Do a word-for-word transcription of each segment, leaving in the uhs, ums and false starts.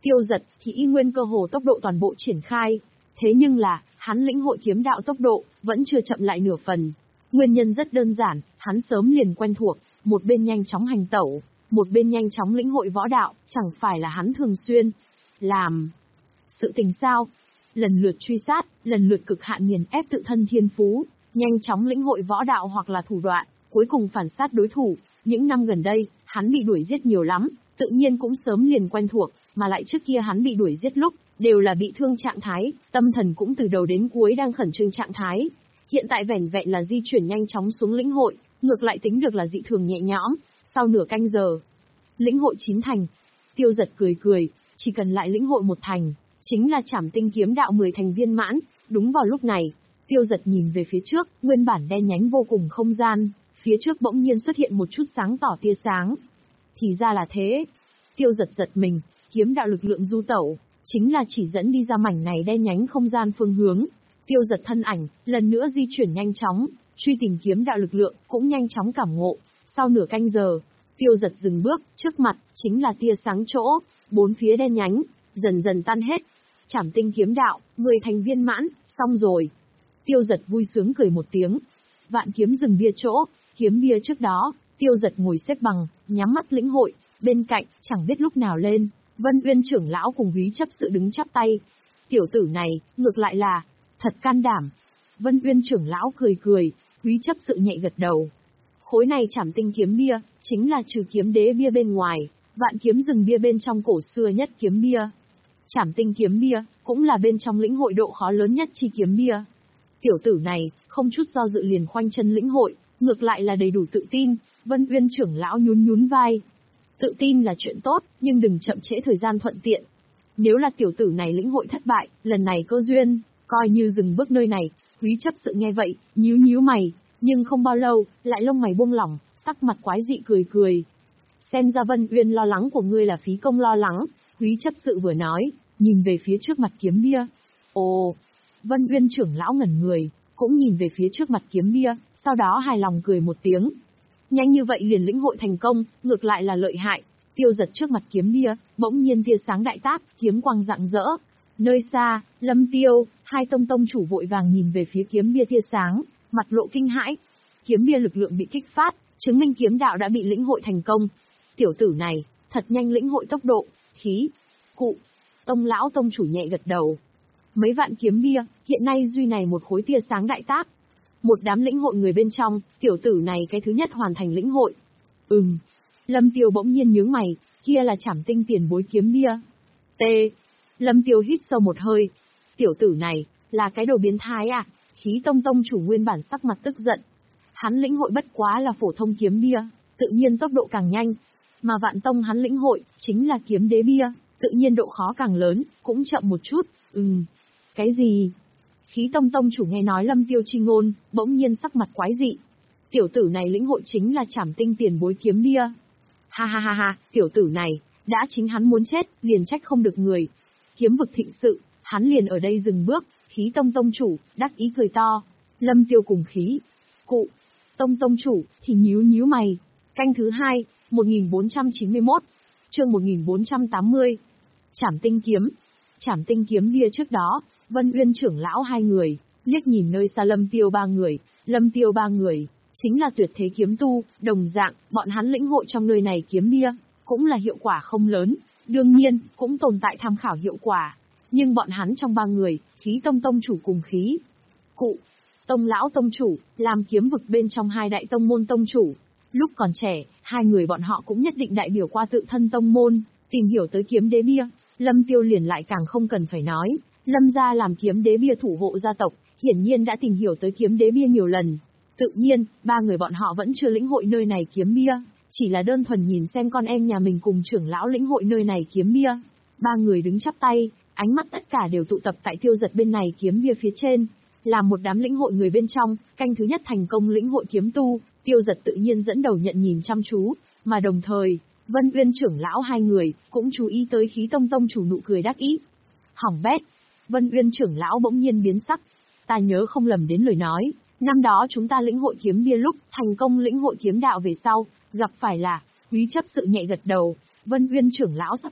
Tiêu Dật thì y nguyên cơ hồ tốc độ toàn bộ triển khai. Thế nhưng là, hắn lĩnh hội kiếm đạo tốc độ, vẫn chưa chậm lại nửa phần. Nguyên nhân rất đơn giản, hắn sớm liền quen thuộc, một bên nhanh chóng hành tẩu, một bên nhanh chóng lĩnh hội võ đạo, chẳng phải là hắn thường xuyên làm. Sự tình sao? Lần lượt truy sát, lần lượt cực hạn nghiền ép tự thân thiên phú, nhanh chóng lĩnh hội võ đạo hoặc là thủ đoạn, cuối cùng phản sát đối thủ. Những năm gần đây, hắn bị đuổi giết nhiều lắm, tự nhiên cũng sớm liền quen thuộc, mà lại trước kia hắn bị đuổi giết lúc, đều là bị thương trạng thái, tâm thần cũng từ đầu đến cuối đang khẩn trương trạng thái. Hiện tại vẻn vẹn là di chuyển nhanh chóng xuống lĩnh hội, ngược lại tính được là dị thường nhẹ nhõm, sau nửa canh giờ. Lĩnh hội chín thành. Tiêu Dật cười cười, chỉ cần lại lĩnh hội một thành, chính là Trảm Tinh kiếm đạo mười thành viên mãn. Đúng vào lúc này, Tiêu Dật nhìn về phía trước, nguyên bản đen nhánh vô cùng không gian, phía trước bỗng nhiên xuất hiện một chút sáng tỏ tia sáng. Thì ra là thế. Tiêu Dật giật mình, kiếm đạo lực lượng du tẩu, chính là chỉ dẫn đi ra mảnh này đen nhánh không gian phương hướng. Tiêu Dật thân ảnh, lần nữa di chuyển nhanh chóng, truy tìm kiếm đạo lực lượng, cũng nhanh chóng cảm ngộ. Sau nửa canh giờ, Tiêu Dật dừng bước, trước mặt, chính là tia sáng chỗ, bốn phía đen nhánh, dần dần tan hết. Trảm Tinh kiếm đạo, mười thành viên mãn, xong rồi. Tiêu Dật vui sướng cười một tiếng. Vạn kiếm dừng bia chỗ, kiếm bia trước đó, Tiêu Dật ngồi xếp bằng, nhắm mắt lĩnh hội, bên cạnh, chẳng biết lúc nào lên, Vân Uyên trưởng lão cùng Húy chấp sự đứng chắp tay. Tiểu tử này, ngược lại là, thật can đảm. Vân Uyên trưởng lão cười cười, Húy chấp sự nhẹ gật đầu. Khối này Trảm Tinh kiếm bia, chính là trừ kiếm đế bia bên ngoài, vạn kiếm rừng bia bên trong cổ xưa nhất kiếm bia. Trảm Tinh kiếm bia, cũng là bên trong lĩnh hội độ khó lớn nhất chi kiếm bia. Tiểu tử này, không chút do dự liền khoanh chân lĩnh hội, ngược lại là đầy đủ tự tin. Vân Uyên trưởng lão nhún nhún vai. Tự tin là chuyện tốt, nhưng đừng chậm trễ thời gian thuận tiện. Nếu là tiểu tử này lĩnh hội thất bại, lần này cơ duyên, coi như dừng bước nơi này. Húy chấp sự nghe vậy, nhíu nhíu mày, nhưng không bao lâu, lại lông mày buông lỏng, sắc mặt quái dị cười cười. Xem ra Vân Uyên lo lắng của ngươi là phí công lo lắng. Húy chấp sự vừa nói, nhìn về phía trước mặt kiếm bia. Ồ, Vân Uyên trưởng lão ngẩn người, cũng nhìn về phía trước mặt kiếm bia, sau đó hài lòng cười một tiếng. Nhanh như vậy liền lĩnh hội thành công, ngược lại là lợi hại. Tiêu Dật trước mặt kiếm bia, bỗng nhiên tia sáng đại tác, kiếm quang rạng rỡ. Nơi xa, Lâm Tiêu, hai tông tông chủ vội vàng nhìn về phía kiếm bia tia sáng, mặt lộ kinh hãi. Kiếm bia lực lượng bị kích phát, chứng minh kiếm đạo đã bị lĩnh hội thành công. Tiểu tử này, thật nhanh lĩnh hội tốc độ, khí. Cụ, tông lão tông chủ nhẹ gật đầu. Mấy vạn kiếm bia, hiện nay duy này một khối tia sáng đại tác. Một đám lĩnh hội người bên trong, tiểu tử này cái thứ nhất hoàn thành lĩnh hội. Ừm. Lâm Tiêu bỗng nhiên nhướng mày, kia là Trảm Tinh tiền bối kiếm bia. T. Lâm Tiêu hít sâu một hơi. Tiểu tử này, là cái đồ biến thái à? Khí tông tông chủ nguyên bản sắc mặt tức giận. Hắn lĩnh hội bất quá là phổ thông kiếm bia, tự nhiên tốc độ càng nhanh. Mà vạn tông hắn lĩnh hội, chính là kiếm đế bia, tự nhiên độ khó càng lớn, cũng chậm một chút. Ừm. Cái gì? Khí tông tông chủ nghe nói Lâm Tiêu chi ngôn, bỗng nhiên sắc mặt quái dị. Tiểu tử này lĩnh hội chính là Trảm Tinh tiền bối kiếm bia. Ha ha ha ha, tiểu tử này, đã chính hắn muốn chết, liền trách không được người. Kiếm vực thịnh sự, hắn liền ở đây dừng bước. Khí tông tông chủ, đắc ý cười to. Lâm Tiêu cùng khí. Cụ, tông tông chủ, thì nhíu nhíu mày. Canh thứ hai, một nghìn bốn trăm chín mươi mốt, chương một nghìn bốn trăm tám mươi. Trảm Tinh kiếm. Trảm Tinh kiếm bia trước đó, Vân Uyên trưởng lão hai người, liếc nhìn nơi xa Lâm Tiêu ba người. Lâm Tiêu ba người, chính là tuyệt thế kiếm tu, đồng dạng, bọn hắn lĩnh hội trong nơi này kiếm bia, cũng là hiệu quả không lớn, đương nhiên, cũng tồn tại tham khảo hiệu quả. Nhưng bọn hắn trong ba người, khí tông tông chủ cùng khí. Cụ, tông lão tông chủ, làm kiếm vực bên trong hai đại tông môn tông chủ. Lúc còn trẻ, hai người bọn họ cũng nhất định đại biểu qua tự thân tông môn, tìm hiểu tới kiếm đế bia. Lâm Tiêu liền lại càng không cần phải nói. Lâm gia làm kiếm đế bia thủ hộ gia tộc, hiển nhiên đã tìm hiểu tới kiếm đế bia nhiều lần. Tự nhiên, ba người bọn họ vẫn chưa lĩnh hội nơi này kiếm bia, chỉ là đơn thuần nhìn xem con em nhà mình cùng trưởng lão lĩnh hội nơi này kiếm bia. Ba người đứng chắp tay, ánh mắt tất cả đều tụ tập tại Tiêu Dật bên này kiếm bia phía trên. Làm một đám lĩnh hội người bên trong, canh thứ nhất thành công lĩnh hội kiếm tu, Tiêu Dật tự nhiên dẫn đầu nhận nhìn chăm chú, mà đồng thời, Vân Uyên trưởng lão hai người, cũng chú ý tới khí tông tông chủ nụ cười đắc ý. Hỏng bét! Vân Uyên trưởng lão bỗng nhiên biến sắc. Ta nhớ không lầm đến lời nói, năm đó chúng ta lĩnh hội kiếm bia lúc thành công lĩnh hội kiếm đạo về sau, gặp phải là, Húy chấp sự nhẹ gật đầu. Vân Uyên trưởng lão sắc mặt,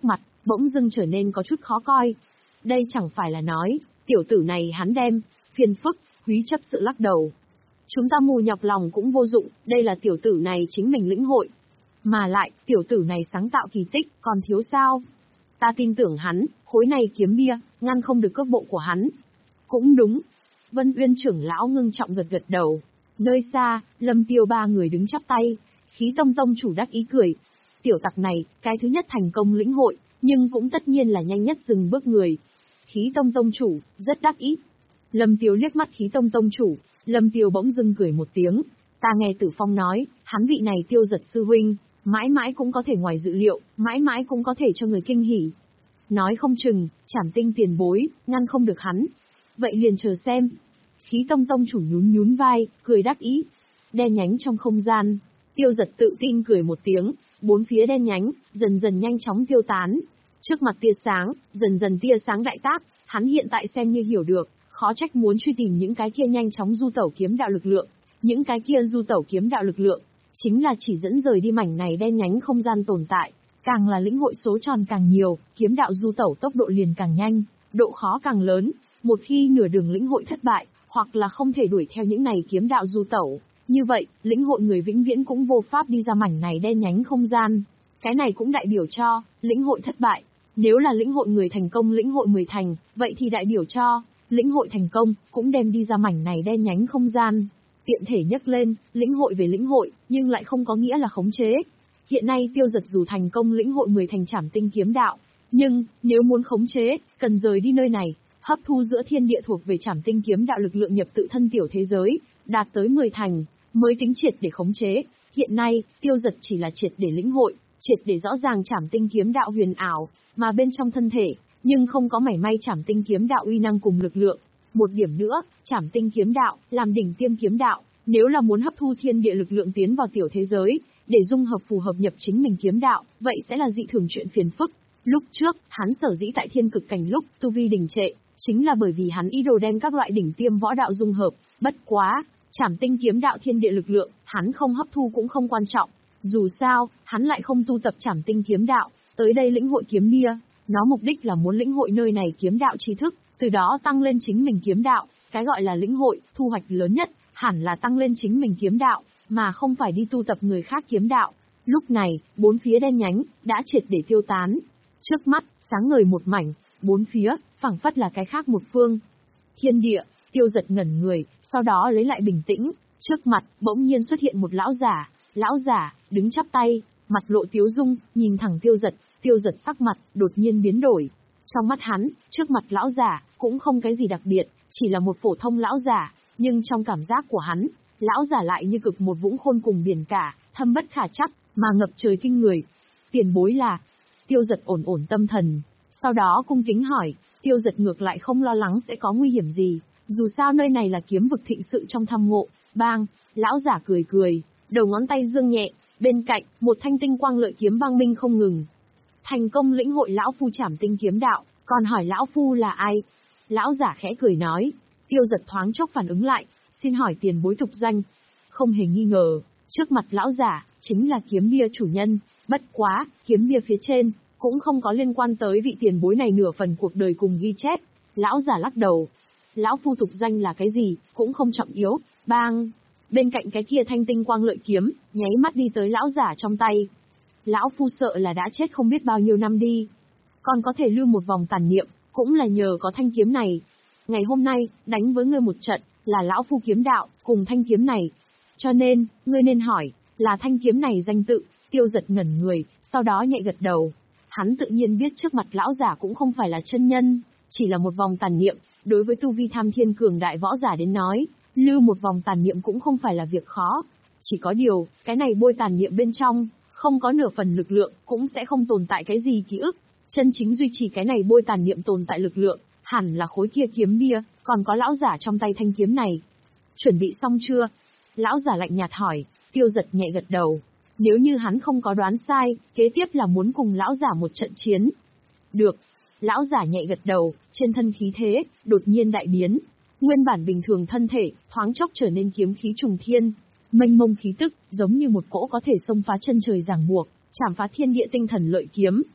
bỗng dưng trở nên có chút khó coi. Đây chẳng phải là nói, tiểu tử này hắn đem, phiền phức, Húy chấp sự lắc đầu. Chúng ta mù nhọc lòng cũng vô dụng, đây là tiểu tử này chính mình lĩnh hội. Mà lại, tiểu tử này sáng tạo kỳ tích, còn thiếu sao? Ta tin tưởng hắn, khối này kiếm bia, ngăn không được cước bộ của hắn. Cũng đúng. Vân Uyên trưởng lão ngưng trọng gật gật đầu. Nơi xa, Lâm Tiêu ba người đứng chắp tay. Khí Tông tông chủ đắc ý cười. Tiểu tặc này, cái thứ nhất thành công lĩnh hội, nhưng cũng tất nhiên là nhanh nhất dừng bước người. Khí Tông tông chủ, rất đắc ý. Lâm Tiêu liếc mắt Khí Tông tông chủ, Lâm Tiêu bỗng dưng cười một tiếng. Ta nghe Tử Phong nói, hắn vị này Tiêu Giật sư huynh, mãi mãi cũng có thể ngoài dự liệu, mãi mãi cũng có thể cho người kinh hỉ. Nói không chừng, Trảm Tinh tiền bối, ngăn không được hắn. Vậy liền chờ xem. Khí Tông tông chủ nhún nhún vai, cười đắc ý. Đen nhánh trong không gian, Tiêu Giật tự tin cười một tiếng, bốn phía đen nhánh, dần dần nhanh chóng tiêu tán. Trước mặt tia sáng, dần dần tia sáng đại tác, hắn hiện tại xem như hiểu được, khó trách muốn truy tìm những cái kia nhanh chóng du tẩu kiếm đạo lực lượng. Những cái kia du tẩu kiếm đạo lực lượng, chính là chỉ dẫn rời đi mảnh này đen nhánh không gian tồn tại. Càng là lĩnh hội số tròn càng nhiều, kiếm đạo du tẩu tốc độ liền càng nhanh, độ khó càng lớn. Một khi nửa đường lĩnh hội thất bại, hoặc là không thể đuổi theo những này kiếm đạo du tẩu, như vậy, lĩnh hội người vĩnh viễn cũng vô pháp đi ra mảnh này đen nhánh không gian. Cái này cũng đại biểu cho, lĩnh hội thất bại. Nếu là lĩnh hội người thành công lĩnh hội mười thành, vậy thì đại biểu cho, lĩnh hội thành công, cũng đem đi ra mảnh này đen nhánh không gian. Tiện thể nhắc lên, lĩnh hội về lĩnh hội, nhưng lại không có nghĩa là khống chế. Hiện nay Tiêu Giật dù thành công lĩnh hội mười thành Trảm Tinh kiếm đạo, nhưng, nếu muốn khống chế, cần rời đi nơi này, hấp thu giữa thiên địa thuộc về Trảm Tinh kiếm đạo lực lượng nhập tự thân tiểu thế giới, đạt tới mười thành, mới tính triệt để khống chế. Hiện nay, Tiêu Giật chỉ là triệt để lĩnh hội, triệt để rõ ràng Trảm Tinh kiếm đạo huyền ảo, mà bên trong thân thể, nhưng không có mảy may Trảm Tinh kiếm đạo uy năng cùng lực lượng. Một điểm nữa, Trảm Tinh kiếm đạo, làm đỉnh tiêm kiếm đạo, nếu là muốn hấp thu thiên địa lực lượng tiến vào tiểu thế giới, để dung hợp phù hợp nhập chính mình kiếm đạo, vậy sẽ là dị thường chuyện phiền phức. Lúc trước, hắn sở dĩ tại thiên cực cảnh lúc tu vi đình trệ, chính là bởi vì hắn ý đồ đem các loại đỉnh tiêm võ đạo dung hợp, bất quá, Trảm Tinh kiếm đạo thiên địa lực lượng, hắn không hấp thu cũng không quan trọng. Dù sao, hắn lại không tu tập Trảm Tinh kiếm đạo, tới đây lĩnh hội kiếm bia, nó mục đích là muốn lĩnh hội nơi này kiếm đạo tri thức, từ đó tăng lên chính mình kiếm đạo, cái gọi là lĩnh hội, thu hoạch lớn nhất, hẳn là tăng lên chính mình kiếm đạo, mà không phải đi tu tập người khác kiếm đạo. Lúc này, bốn phía đen nhánh, đã triệt để tiêu tán. Trước mắt, sáng ngời một mảnh, bốn phía, phảng phất là cái khác một phương. Thiên địa, Tiêu Giật ngẩn người, sau đó lấy lại bình tĩnh, trước mặt, bỗng nhiên xuất hiện một lão giả, lão giả, đứng chắp tay, mặt lộ tiếu dung, nhìn thẳng Tiêu Giật, Tiêu Giật sắc mặt, đột nhiên biến đổi. Trong mắt hắn, trước mặt lão giả, cũng không cái gì đặc biệt, chỉ là một phổ thông lão giả, nhưng trong cảm giác của hắn, lão giả lại như cực một vũng khôn cùng biển cả, thâm bất khả trắc, mà ngập trời kinh người. Tiền bối là, Tiêu Giật ổn ổn tâm thần, sau đó cung kính hỏi, Tiêu Giật ngược lại không lo lắng sẽ có nguy hiểm gì, dù sao nơi này là kiếm vực thịnh sự trong thăm ngộ. Bang, lão giả cười cười, đầu ngón tay dương nhẹ, bên cạnh, một thanh tinh quang lợi kiếm băng minh không ngừng. Thành công lĩnh hội lão phu Trảm Tinh kiếm đạo, còn hỏi lão phu là ai? Lão giả khẽ cười nói. Tiêu Giật thoáng chốc phản ứng lại, xin hỏi tiền bối tục danh. Không hề nghi ngờ, trước mặt lão giả, chính là kiếm bia chủ nhân, bất quá, kiếm bia phía trên, cũng không có liên quan tới vị tiền bối này nửa phần cuộc đời cùng ghi chép. Lão giả lắc đầu. Lão phu tục danh là cái gì, cũng không trọng yếu. Bang! Bên cạnh cái kia thanh tinh quang lợi kiếm, nháy mắt đi tới lão giả trong tay. Lão phu sợ là đã chết không biết bao nhiêu năm đi. Còn có thể lưu một vòng tàn niệm, cũng là nhờ có thanh kiếm này. Ngày hôm nay, đánh với ngươi một trận, là lão phu kiếm đạo, cùng thanh kiếm này. Cho nên, ngươi nên hỏi, là thanh kiếm này danh tự. Tiêu Giật ngẩn người, sau đó nhẹ gật đầu. Hắn tự nhiên biết trước mặt lão giả cũng không phải là chân nhân, chỉ là một vòng tàn niệm. Đối với tu vi tham thiên cường đại võ giả đến nói, lưu một vòng tàn niệm cũng không phải là việc khó. Chỉ có điều, cái này bôi tàn niệm bên trong, không có nửa phần lực lượng, cũng sẽ không tồn tại cái gì ký ức. Chân chính duy trì cái này bôi tàn niệm tồn tại lực lượng, hẳn là khối kia kiếm bia, còn có lão giả trong tay thanh kiếm này. Chuẩn bị xong chưa? Lão giả lạnh nhạt hỏi. Tiêu Giật nhẹ gật đầu. Nếu như hắn không có đoán sai, kế tiếp là muốn cùng lão giả một trận chiến. Được. Lão giả nhẹ gật đầu, trên thân khí thế, đột nhiên đại biến. Nguyên bản bình thường thân thể, thoáng chốc trở nên kiếm khí trùng thiên. Mênh mông khí tức, giống như một cỗ có thể xông phá chân trời ràng buộc, chảm phá thiên địa tinh thần lợi kiếm.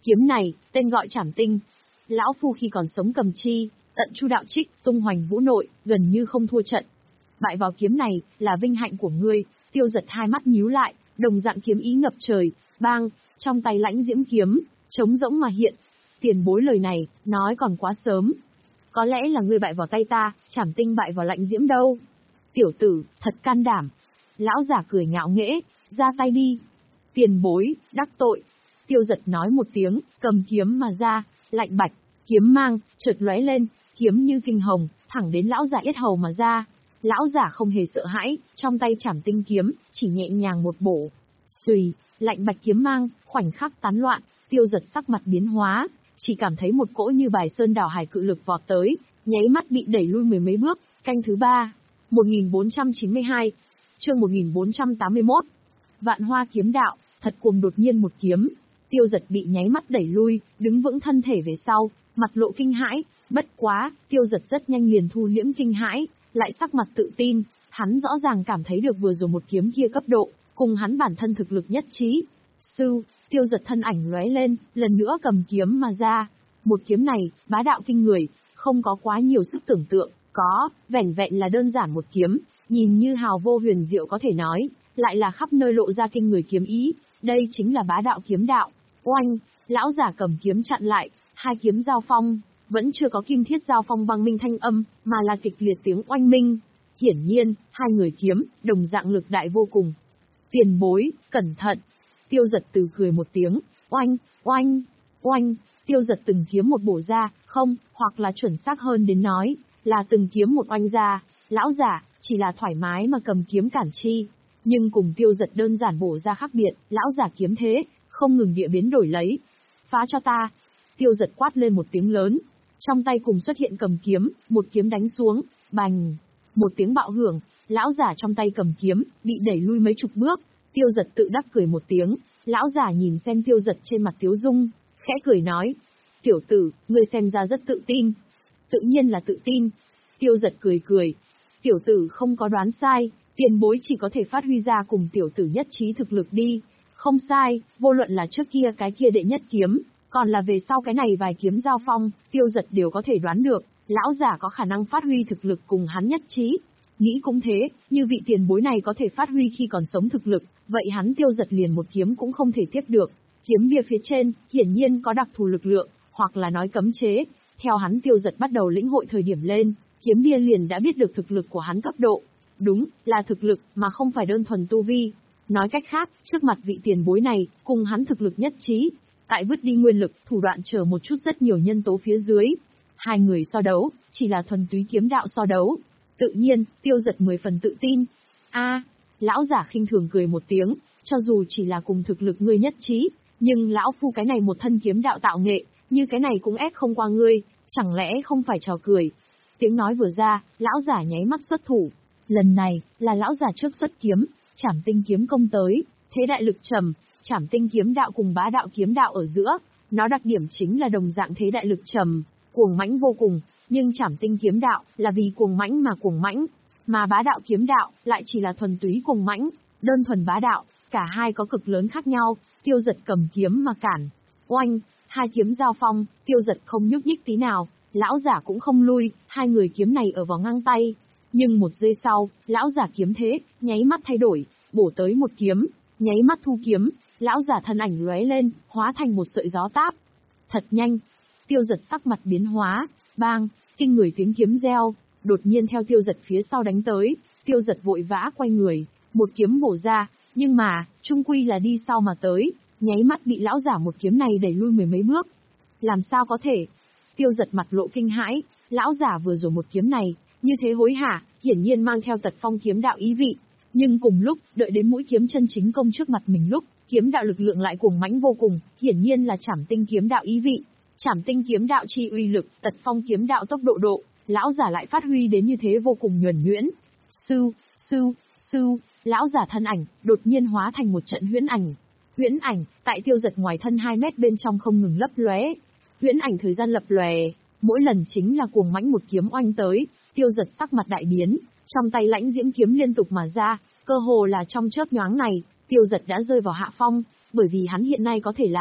Kiếm này, tên gọi Trảm Tinh. Lão phu khi còn sống cầm chi, tận chu đạo trích, tung hoành vũ nội, gần như không thua trận. Bại vào kiếm này, là vinh hạnh của ngươi. Tiêu Giật hai mắt nhíu lại, đồng dạng kiếm ý ngập trời, bang, trong tay lãnh diễm kiếm, trống rỗng mà hiện. Tiền bối lời này, nói còn quá sớm. Có lẽ là ngươi bại vào tay ta, Trảm Tinh bại vào lãnh diễm đâu. Tiểu tử, thật can đảm. Lão giả cười ngạo nghễ, ra tay đi. Tiền bối, đắc tội. Tiêu Giật nói một tiếng, cầm kiếm mà ra, lạnh bạch, kiếm mang, chợt lóe lên, kiếm như kinh hồng, thẳng đến lão giả yết hầu mà ra. Lão giả không hề sợ hãi, trong tay Trảm Tinh kiếm, chỉ nhẹ nhàng một bổ. Xùy, lạnh bạch kiếm mang, khoảnh khắc tán loạn, Tiêu Giật sắc mặt biến hóa, chỉ cảm thấy một cỗ như bài sơn đảo hải cự lực vọt tới, nháy mắt bị đẩy lui mười mấy bước. Canh thứ ba, một nghìn bốn trăm chín mươi hai, chương một nghìn bốn trăm tám mươi mốt. Vạn Hoa kiếm đạo, thật cuồng đột nhiên một kiếm. Tiêu Giật bị nháy mắt đẩy lui, đứng vững thân thể về sau, mặt lộ kinh hãi, bất quá, Tiêu Giật rất nhanh liền thu liễm kinh hãi, lại sắc mặt tự tin, hắn rõ ràng cảm thấy được vừa rồi một kiếm kia cấp độ, cùng hắn bản thân thực lực nhất trí. Sư, Tiêu Giật thân ảnh lóe lên, lần nữa cầm kiếm mà ra. Một kiếm này, bá đạo kinh người, không có quá nhiều sức tưởng tượng, có, vẻn vẹn là đơn giản một kiếm, nhìn như hào vô huyền diệu có thể nói, lại là khắp nơi lộ ra kinh người kiếm ý, đây chính là bá đạo kiếm đạo. Oanh, lão giả cầm kiếm chặn lại, hai kiếm giao phong, vẫn chưa có kim thiết giao phong vang minh thanh âm, mà là kịch liệt tiếng oanh minh. Hiển nhiên, hai người kiếm, đồng dạng lực đại vô cùng. Tiền bối, cẩn thận. Tiêu Giật từ cười một tiếng, oanh, oanh, oanh, Tiêu Giật từng kiếm một bổ ra, không, hoặc là chuẩn xác hơn đến nói, là từng kiếm một oanh ra, lão giả, chỉ là thoải mái mà cầm kiếm cản chi. Nhưng cùng Tiêu Giật đơn giản bổ ra khác biệt, lão giả kiếm thế, không ngừng địa biến đổi lấy. Phá cho ta. Tiêu Giật quát lên một tiếng lớn. Trong tay cùng xuất hiện cầm kiếm, một kiếm đánh xuống, bành. Một tiếng bạo hưởng, lão giả trong tay cầm kiếm, bị đẩy lui mấy chục bước. Tiêu Giật tự đắc cười một tiếng, lão giả nhìn xem Tiêu Giật trên mặt tiếu dung, khẽ cười nói. Tiểu tử, ngươi xem ra rất tự tin. Tự nhiên là tự tin. Tiêu Giật cười cười. Tiểu tử không có đoán sai, tiền bối chỉ có thể phát huy ra cùng tiểu tử nhất trí thực lực đi. Không sai, vô luận là trước kia cái kia đệ nhất kiếm, còn là về sau cái này vài kiếm giao phong, Tiêu Giật đều có thể đoán được, lão giả có khả năng phát huy thực lực cùng hắn nhất trí. Nghĩ cũng thế, như vị tiền bối này có thể phát huy khi còn sống thực lực, vậy hắn Tiêu Giật liền một kiếm cũng không thể tiếp được. Kiếm bia phía trên, hiển nhiên có đặc thù lực lượng, hoặc là nói cấm chế, theo hắn Tiêu Giật bắt đầu lĩnh hội thời điểm lên, kiếm bia liền đã biết được thực lực của hắn cấp độ. Đúng, là thực lực, mà không phải đơn thuần tu vi. Nói cách khác, trước mặt vị tiền bối này, cùng hắn thực lực nhất trí. Tại vứt đi nguyên lực, thủ đoạn chờ một chút rất nhiều nhân tố phía dưới. Hai người so đấu, chỉ là thuần túy kiếm đạo so đấu. Tự nhiên, Tiêu Giật mười phần tự tin. A, lão giả khinh thường cười một tiếng, cho dù chỉ là cùng thực lực ngươi nhất trí, nhưng lão phu cái này một thân kiếm đạo tạo nghệ, như cái này cũng ép không qua ngươi, chẳng lẽ không phải trò cười. Tiếng nói vừa ra, lão giả nháy mắt xuất thủ. Lần này, là lão giả trước xuất kiếm, Trảm Tinh kiếm công tới, thế đại lực trầm, Trảm Tinh kiếm đạo cùng bá đạo kiếm đạo ở giữa, nó đặc điểm chính là đồng dạng thế đại lực trầm, cuồng mãnh vô cùng, nhưng Trảm Tinh kiếm đạo là vì cuồng mãnh mà cuồng mãnh, mà bá đạo kiếm đạo lại chỉ là thuần túy cuồng mãnh, đơn thuần bá đạo, cả hai có cực lớn khác nhau. Tiêu Giật cầm kiếm mà cản, oanh, hai kiếm giao phong, Tiêu Giật không nhúc nhích tí nào, lão giả cũng không lui, hai người kiếm này ở vào ngang tay. Nhưng một giây sau, lão giả kiếm thế, nháy mắt thay đổi, bổ tới một kiếm, nháy mắt thu kiếm, lão giả thân ảnh lóe lên, hóa thành một sợi gió táp. Thật nhanh. Tiêu Giật sắc mặt biến hóa, bang, kinh người tiếng kiếm reo, đột nhiên theo Tiêu Giật phía sau đánh tới, Tiêu Giật vội vã quay người, một kiếm bổ ra, nhưng mà, trung quy là đi sau mà tới, nháy mắt bị lão giả một kiếm này đẩy lui mười mấy bước. Làm sao có thể? Tiêu Giật mặt lộ kinh hãi, lão giả vừa rồi một kiếm này, như thế hối hả, hiển nhiên mang theo tật phong kiếm đạo ý vị, nhưng cùng lúc, đợi đến mũi kiếm chân chính công trước mặt mình lúc, kiếm đạo lực lượng lại cuồng mãnh vô cùng, hiển nhiên là Trảm Tinh kiếm đạo ý vị. Trảm Tinh kiếm đạo chi uy lực, tật phong kiếm đạo tốc độ độ, lão giả lại phát huy đến như thế vô cùng nhuần nhuyễn. Sư, sư, sư, lão giả thân ảnh, đột nhiên hóa thành một trận huyễn ảnh. Huyễn ảnh, tại Tiêu Giật ngoài thân hai mét bên trong không ngừng lấp lóe. Huyễn ảnh thời gian lập lòe, mỗi lần chính là cuồng mãnh một kiếm oanh tới, Tiêu Giật sắc mặt đại biến, trong tay lãnh diễm kiếm liên tục mà ra, cơ hồ là trong chớp nhoáng này, Tiêu Giật đã rơi vào hạ phong, bởi vì hắn hiện nay có thể làm,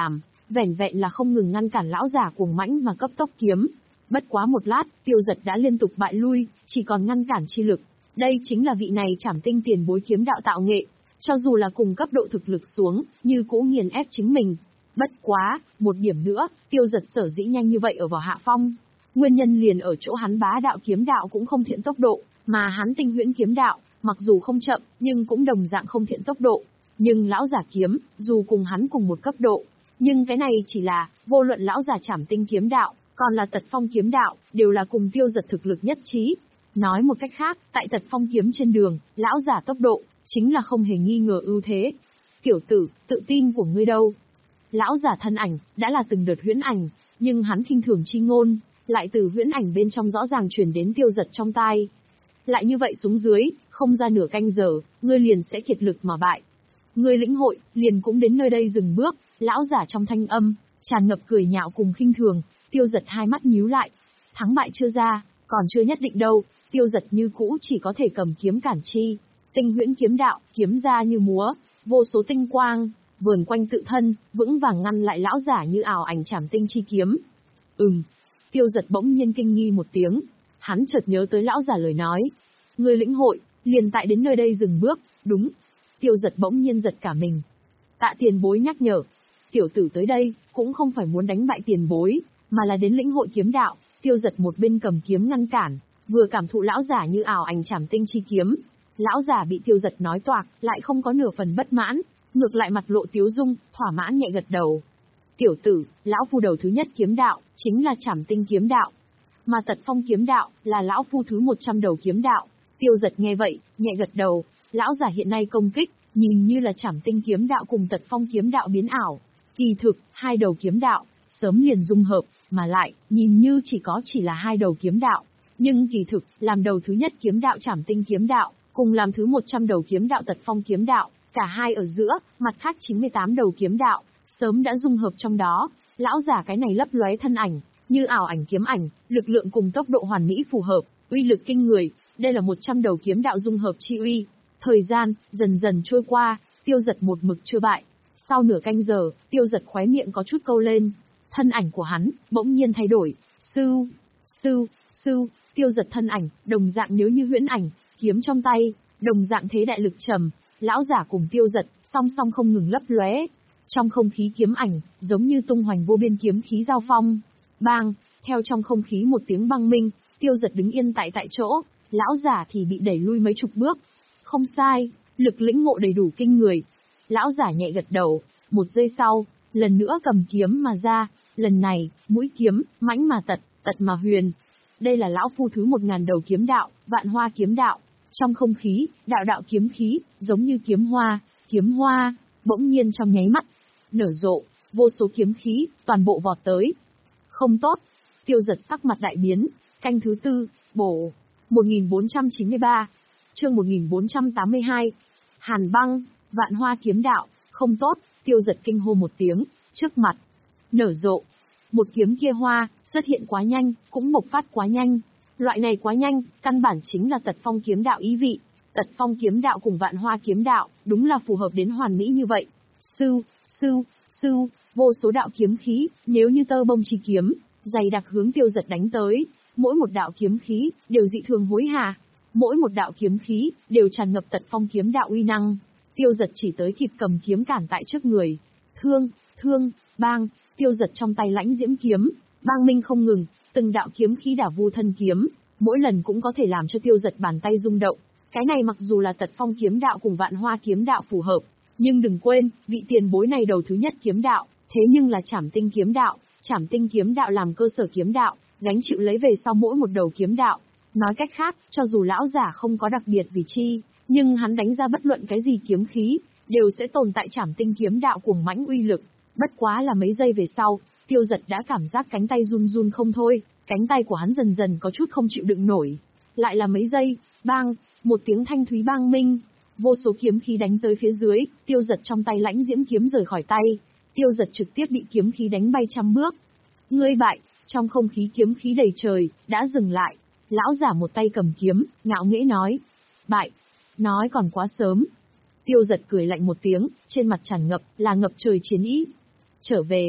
vẻn vẹn là không ngừng ngăn cản lão giả cuồng mãnh mà cấp tốc kiếm. Bất quá một lát, Tiêu Dật đã liên tục bại lui, chỉ còn ngăn cản chi lực. Đây chính là vị này Trảm Tinh tiền bối kiếm đạo tạo nghệ, cho dù là cùng cấp độ thực lực xuống, như cũ nghiền ép chính mình. Bất quá, một điểm nữa, Tiêu Dật sở dĩ nhanh như vậy ở vào hạ phong. Nguyên nhân liền ở chỗ hắn bá đạo kiếm đạo cũng không thiện tốc độ, mà hắn tinh huyễn kiếm đạo, mặc dù không chậm, nhưng cũng đồng dạng không thiện tốc độ. Nhưng lão giả kiếm, dù cùng hắn cùng một cấp độ, nhưng cái này chỉ là, vô luận lão giả Trảm Tinh kiếm đạo, còn là Tật Phong kiếm đạo, đều là cùng Tiêu Dật thực lực nhất trí. Nói một cách khác, tại Tật Phong kiếm trên đường, lão giả tốc độ, chính là không hề nghi ngờ ưu thế. Tiểu tử, tự tin của ngươi đâu? Lão giả thân ảnh, đã là từng đợt huyễn ảnh, nhưng hắn khinh thường chi ngôn, lại từ huyễn ảnh bên trong rõ ràng truyền đến Tiêu Dật trong tai. Lại như vậy xuống dưới, không ra nửa canh giờ, ngươi liền sẽ kiệt lực mà bại. Ngươi lĩnh hội, liền cũng đến nơi đây dừng bước, lão giả trong thanh âm, tràn ngập cười nhạo cùng khinh thường. Tiêu Dật hai mắt nhíu lại. Thắng bại chưa ra, còn chưa nhất định đâu, Tiêu Dật như cũ chỉ có thể cầm kiếm cản chi. Tinh huyễn kiếm đạo, kiếm ra như múa, vô số tinh quang, vờn quanh tự thân, vững vàng ngăn lại lão giả như ảo ảnh Trảm Tinh chi kiếm. Ừm. Tiêu Dật bỗng nhiên kinh nghi một tiếng, hắn chợt nhớ tới lão giả lời nói. Người lĩnh hội, liền tại đến nơi đây dừng bước, đúng. Tiêu Dật bỗng nhiên giật cả mình. Tạ tiền bối nhắc nhở, tiểu tử tới đây, cũng không phải muốn đánh bại tiền bối, mà là đến lĩnh hội kiếm đạo. Tiêu Dật một bên cầm kiếm ngăn cản, vừa cảm thụ lão giả như ảo ảnh Trảm Tinh chi kiếm. Lão giả bị Tiêu Dật nói toạc, lại không có nửa phần bất mãn, ngược lại mặt lộ tiếu dung, thỏa mãn nhẹ gật đầu. Tiểu tử, lão phu đầu thứ nhất kiếm đạo, chính là Trảm Tinh kiếm đạo. Mà Tật Phong kiếm đạo, là lão phu thứ một trăm đầu kiếm đạo. Tiêu Dật nghe vậy, nhẹ gật đầu, lão giả hiện nay công kích, nhìn như là Trảm Tinh kiếm đạo cùng Tật Phong kiếm đạo biến ảo. Kỳ thực, hai đầu kiếm đạo, sớm liền dung hợp, mà lại, nhìn như chỉ có chỉ là hai đầu kiếm đạo. Nhưng kỳ thực, làm đầu thứ nhất kiếm đạo Trảm Tinh kiếm đạo, cùng làm thứ một trăm đầu kiếm đạo Tật Phong kiếm đạo, cả hai ở giữa, mặt khác chín mươi tám đầu kiếm đạo, sớm đã dung hợp trong đó. Lão giả cái này lấp lóe thân ảnh, như ảo ảnh kiếm ảnh, lực lượng cùng tốc độ hoàn mỹ phù hợp, uy lực kinh người, đây là một trăm đầu kiếm đạo dung hợp chi uy. Thời gian, dần dần trôi qua, Tiêu Dật một mực chưa bại. Sau nửa canh giờ, Tiêu Dật khóe miệng có chút câu lên. Thân ảnh của hắn, bỗng nhiên thay đổi. Sư, sư, sư, Tiêu Dật thân ảnh, đồng dạng nếu như huyễn ảnh, kiếm trong tay, đồng dạng thế đại lực trầm. Lão giả cùng Tiêu Dật, song song không ngừng lấp lóe. Trong không khí kiếm ảnh, giống như tung hoành vô biên kiếm khí giao phong. Bang, theo trong không khí một tiếng băng minh, Tiêu Dật đứng yên tại tại chỗ, lão giả thì bị đẩy lui mấy chục bước. Không sai, lực lĩnh ngộ đầy đủ kinh người. Lão giả nhẹ gật đầu, một giây sau, lần nữa cầm kiếm mà ra, lần này, mũi kiếm, mãnh mà tật, tật mà huyền. Đây là lão phu thứ một ngàn đầu kiếm đạo, Vạn Hoa kiếm đạo. Trong không khí, đạo đạo kiếm khí, giống như kiếm hoa, kiếm hoa, bỗng nhiên trong nháy mắt, nở rộ, vô số kiếm khí, toàn bộ vọt tới. Không tốt, Tiêu Dật sắc mặt đại biến, canh thứ tư, bổ, một nghìn bốn trăm chín mươi ba, chương một nghìn bốn trăm tám mươi hai, Hàn băng, Vạn Hoa kiếm đạo, không tốt, Tiêu Dật kinh hô một tiếng, trước mặt, nở rộ. Một kiếm kia hoa, xuất hiện quá nhanh, cũng bộc phát quá nhanh. Loại này quá nhanh, căn bản chính là Tật Phong kiếm đạo ý vị. Tật Phong kiếm đạo cùng Vạn Hoa kiếm đạo, đúng là phù hợp đến hoàn mỹ như vậy. Sư, sư, sư, vô số đạo kiếm khí, nếu như tơ bông chi kiếm, dày đặc hướng Tiêu Dật đánh tới. Mỗi một đạo kiếm khí, đều dị thường hối hả. Mỗi một đạo kiếm khí, đều tràn ngập Tật Phong kiếm đạo uy năng. Tiêu Dật chỉ tới kịp cầm kiếm cản tại trước người. Thương, thương, bang, Tiêu Dật trong tay lãnh diễm kiếm, bang minh không ngừng, từng đạo kiếm khí đả vu thân kiếm, mỗi lần cũng có thể làm cho Tiêu Dật bàn tay rung động. Cái này mặc dù là Tật Phong kiếm đạo cùng Vạn Hoa kiếm đạo phù hợp, nhưng đừng quên, vị tiền bối này đầu thứ nhất kiếm đạo, thế nhưng là Trảm Tinh kiếm đạo, Trảm Tinh kiếm đạo làm cơ sở kiếm đạo, gánh chịu lấy về sau mỗi một đầu kiếm đạo. Nói cách khác, cho dù lão giả không có đặc biệt vì chi, nhưng hắn đánh ra bất luận cái gì kiếm khí, đều sẽ tồn tại Trảm Tinh kiếm đạo cuồng mãnh uy lực. Bất quá là mấy giây về sau, Tiêu Dật đã cảm giác cánh tay run run không thôi, cánh tay của hắn dần dần có chút không chịu đựng nổi. Lại là mấy giây, bang, một tiếng thanh thúy bang minh, vô số kiếm khí đánh tới phía dưới, Tiêu Dật trong tay lãnh diễm kiếm rời khỏi tay, Tiêu Dật trực tiếp bị kiếm khí đánh bay trăm bước. Ngươi bại, trong không khí kiếm khí đầy trời, đã dừng lại. Lão giả một tay cầm kiếm, ngạo nghễ nói. Bại, nói còn quá sớm. Tiêu Dật cười lạnh một tiếng, trên mặt tràn ngập, là ngập trời chiến ý. Trở về,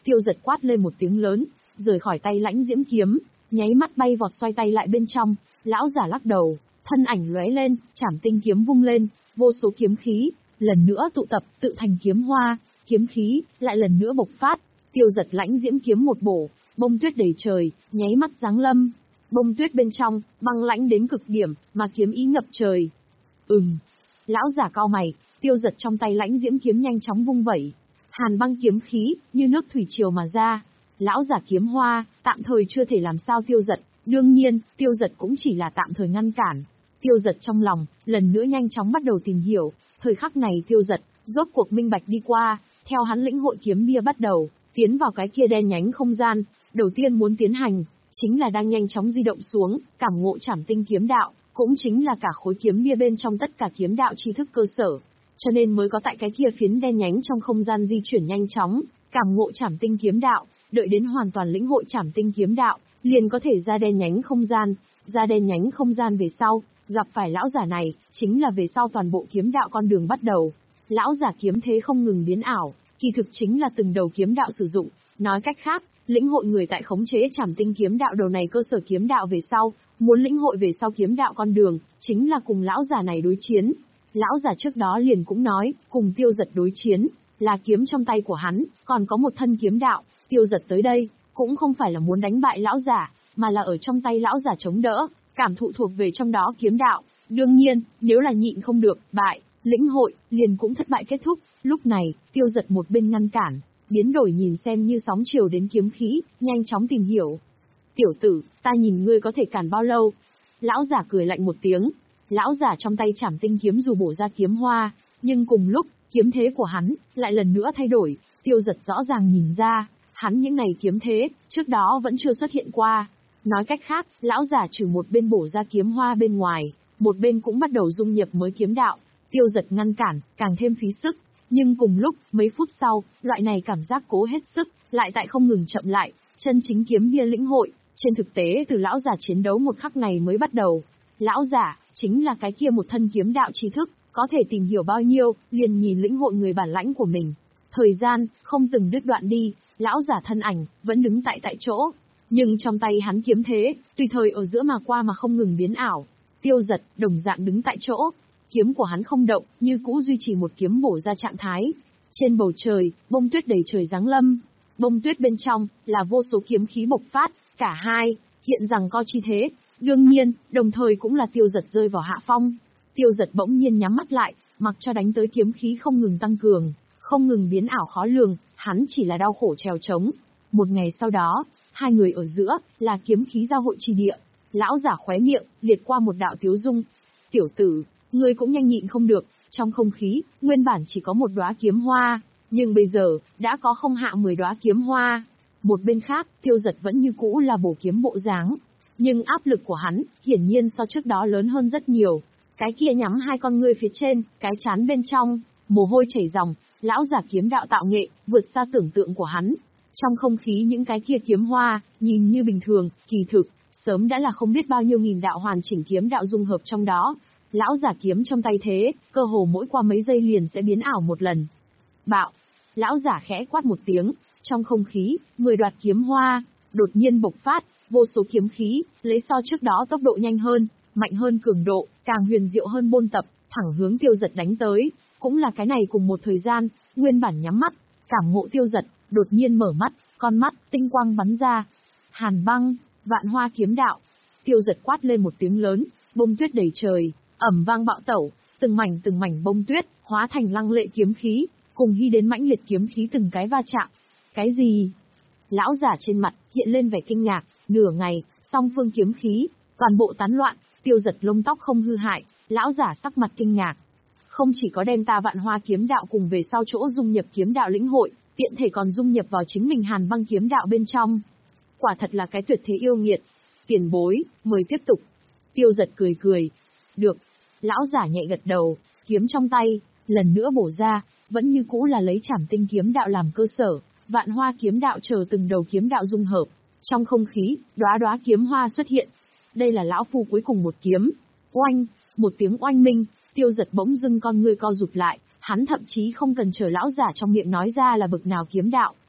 Tiêu Giật quát lên một tiếng lớn, rời khỏi tay lãnh diễm kiếm, nháy mắt bay vọt xoay tay lại bên trong. Lão giả lắc đầu, thân ảnh lóe lên, trảm tinh kiếm vung lên, vô số kiếm khí lần nữa tụ tập, tự thành kiếm hoa, kiếm khí lại lần nữa bộc phát. Tiêu Giật lãnh diễm kiếm một bổ, bông tuyết đầy trời, nháy mắt giáng lâm. Bông tuyết bên trong băng lãnh đến cực điểm, mà kiếm ý ngập trời. Ừm. Lão giả cau mày, Tiêu Giật trong tay lãnh diễm kiếm nhanh chóng vung vẩy, hàn băng kiếm khí như nước thủy triều mà ra. Lão giả kiếm hoa tạm thời chưa thể làm sao Tiêu Giật, đương nhiên, Tiêu Giật cũng chỉ là tạm thời ngăn cản. Tiêu Giật trong lòng lần nữa nhanh chóng bắt đầu tìm hiểu, thời khắc này Tiêu Giật rốt cuộc minh bạch đi qua, theo hắn lĩnh hội kiếm bia bắt đầu tiến vào cái kia đen nhánh không gian, đầu tiên muốn tiến hành chính là đang nhanh chóng di động xuống, cảm ngộ trảm tinh kiếm đạo, cũng chính là cả khối kiếm bia bên trong tất cả kiếm đạo tri thức cơ sở, cho nên mới có tại cái kia phiến đen nhánh trong không gian di chuyển nhanh chóng, cảm ngộ trảm tinh kiếm đạo, đợi đến hoàn toàn lĩnh hội trảm tinh kiếm đạo, liền có thể ra đen nhánh không gian, ra đen nhánh không gian về sau, gặp phải lão giả này, chính là về sau toàn bộ kiếm đạo con đường bắt đầu. Lão giả kiếm thế không ngừng biến ảo, kỳ thực chính là từng đầu kiếm đạo sử dụng, nói cách khác, lĩnh hội người tại khống chế trảm tinh kiếm đạo đầu này cơ sở kiếm đạo về sau, muốn lĩnh hội về sau kiếm đạo con đường, chính là cùng lão giả này đối chiến. Lão giả trước đó liền cũng nói, cùng Tiêu Giật đối chiến, là kiếm trong tay của hắn, còn có một thân kiếm đạo. Tiêu Giật tới đây, cũng không phải là muốn đánh bại lão giả, mà là ở trong tay lão giả chống đỡ, cảm thụ thuộc về trong đó kiếm đạo. Đương nhiên, nếu là nhịn không được, bại, lĩnh hội, liền cũng thất bại kết thúc. Lúc này, Tiêu Giật một bên ngăn cản, biến đổi nhìn xem như sóng chiều đến kiếm khí, nhanh chóng tìm hiểu. Tiểu tử, ta nhìn ngươi có thể cản bao lâu? Lão giả cười lạnh một tiếng. Lão giả trong tay trảm tinh kiếm dù bổ ra kiếm hoa, nhưng cùng lúc, kiếm thế của hắn lại lần nữa thay đổi. Tiêu Giật rõ ràng nhìn ra, hắn những này kiếm thế, trước đó vẫn chưa xuất hiện qua. Nói cách khác, lão giả trừ một bên bổ ra kiếm hoa bên ngoài, một bên cũng bắt đầu dung nhập mới kiếm đạo. Tiêu Giật ngăn cản, càng thêm phí sức. Nhưng cùng lúc, mấy phút sau, loại này cảm giác cố hết sức, lại tại không ngừng chậm lại, chân chính kiếm bia lĩnh hội. Trên thực tế từ lão giả chiến đấu một khắc này mới bắt đầu. Lão giả, chính là cái kia một thân kiếm đạo tri thức, có thể tìm hiểu bao nhiêu, liền nhìn lĩnh hội người bản lãnh của mình. Thời gian, không từng đứt đoạn đi, lão giả thân ảnh, vẫn đứng tại tại chỗ. Nhưng trong tay hắn kiếm thế, tùy thời ở giữa mà qua mà không ngừng biến ảo. Tiêu Giật, đồng dạng đứng tại chỗ. Kiếm của hắn không động, như cũ duy trì một kiếm bổ ra trạng thái. Trên bầu trời, bông tuyết đầy trời giáng lâm. Bông tuyết bên trong, là vô số kiếm khí bộc phát, cả hai, hiện rằng co chi thế. Đương nhiên, đồng thời cũng là Tiêu Giật rơi vào hạ phong. Tiêu Giật bỗng nhiên nhắm mắt lại, mặc cho đánh tới kiếm khí không ngừng tăng cường, không ngừng biến ảo khó lường, hắn chỉ là đau khổ trèo trống. Một ngày sau đó, hai người ở giữa, là kiếm khí giao hội chi địa. Lão giả khóe miệng, liệt qua một đạo tiếu dung. Tiểu tử, ngươi cũng nhanh nhịn không được, trong không khí, nguyên bản chỉ có một đóa kiếm hoa, nhưng bây giờ, đã có không hạ mười đóa kiếm hoa. Một bên khác, Tiêu Giật vẫn như cũ là bổ kiếm bộ dáng, nhưng áp lực của hắn, hiển nhiên so trước đó lớn hơn rất nhiều. Cái kia nhắm hai con ngươi phía trên, cái chán bên trong, mồ hôi chảy ròng, lão giả kiếm đạo tạo nghệ, vượt xa tưởng tượng của hắn. Trong không khí những cái kia kiếm hoa, nhìn như bình thường, kỳ thực, sớm đã là không biết bao nhiêu nghìn đạo hoàn chỉnh kiếm đạo dung hợp trong đó. Lão giả kiếm trong tay thế, cơ hồ mỗi qua mấy giây liền sẽ biến ảo một lần. Bạo! Lão giả khẽ quát một tiếng, trong không khí, mười đoạt kiếm hoa, đột nhiên bộc phát, vô số kiếm khí, lấy so trước đó tốc độ nhanh hơn, mạnh hơn cường độ, càng huyền diệu hơn bôn tập, thẳng hướng Tiêu Giật đánh tới. Cũng là cái này cùng một thời gian, nguyên bản nhắm mắt, cảm ngộ Tiêu Giật, đột nhiên mở mắt, con mắt, tinh quang bắn ra. Hàn băng, vạn hoa kiếm đạo. Tiêu Giật quát lên một tiếng lớn, bông tuyết đầy trời, ầm vang bạo tẩu, từng mảnh từng mảnh bông tuyết, hóa thành lăng lệ kiếm khí, cùng hy đến mãnh liệt kiếm khí từng cái va chạm. Cái gì? Lão giả trên mặt, hiện lên vẻ kinh ngạc, nửa ngày, song phương kiếm khí, toàn bộ tán loạn, Tiêu Giật lông tóc không hư hại, lão giả sắc mặt kinh ngạc. Không chỉ có đem ta vạn hoa kiếm đạo cùng về sau chỗ dung nhập kiếm đạo lĩnh hội, tiện thể còn dung nhập vào chính mình hàn băng kiếm đạo bên trong. Quả thật là cái tuyệt thế yêu nghiệt. Tiền bối, mời tiếp tục. Tiêu Giật cười cười. Được. Lão giả nhẹ gật đầu, kiếm trong tay, lần nữa bổ ra, vẫn như cũ là lấy trảm tinh kiếm đạo làm cơ sở, vạn hoa kiếm đạo chờ từng đầu kiếm đạo dung hợp. Trong không khí, đóa đóa kiếm hoa xuất hiện. Đây là lão phu cuối cùng một kiếm. Oanh, một tiếng oanh minh, Tiêu Giật bỗng dưng con ngươi co rụt lại, hắn thậm chí không cần chờ lão giả trong miệng nói ra là bực nào kiếm đạo,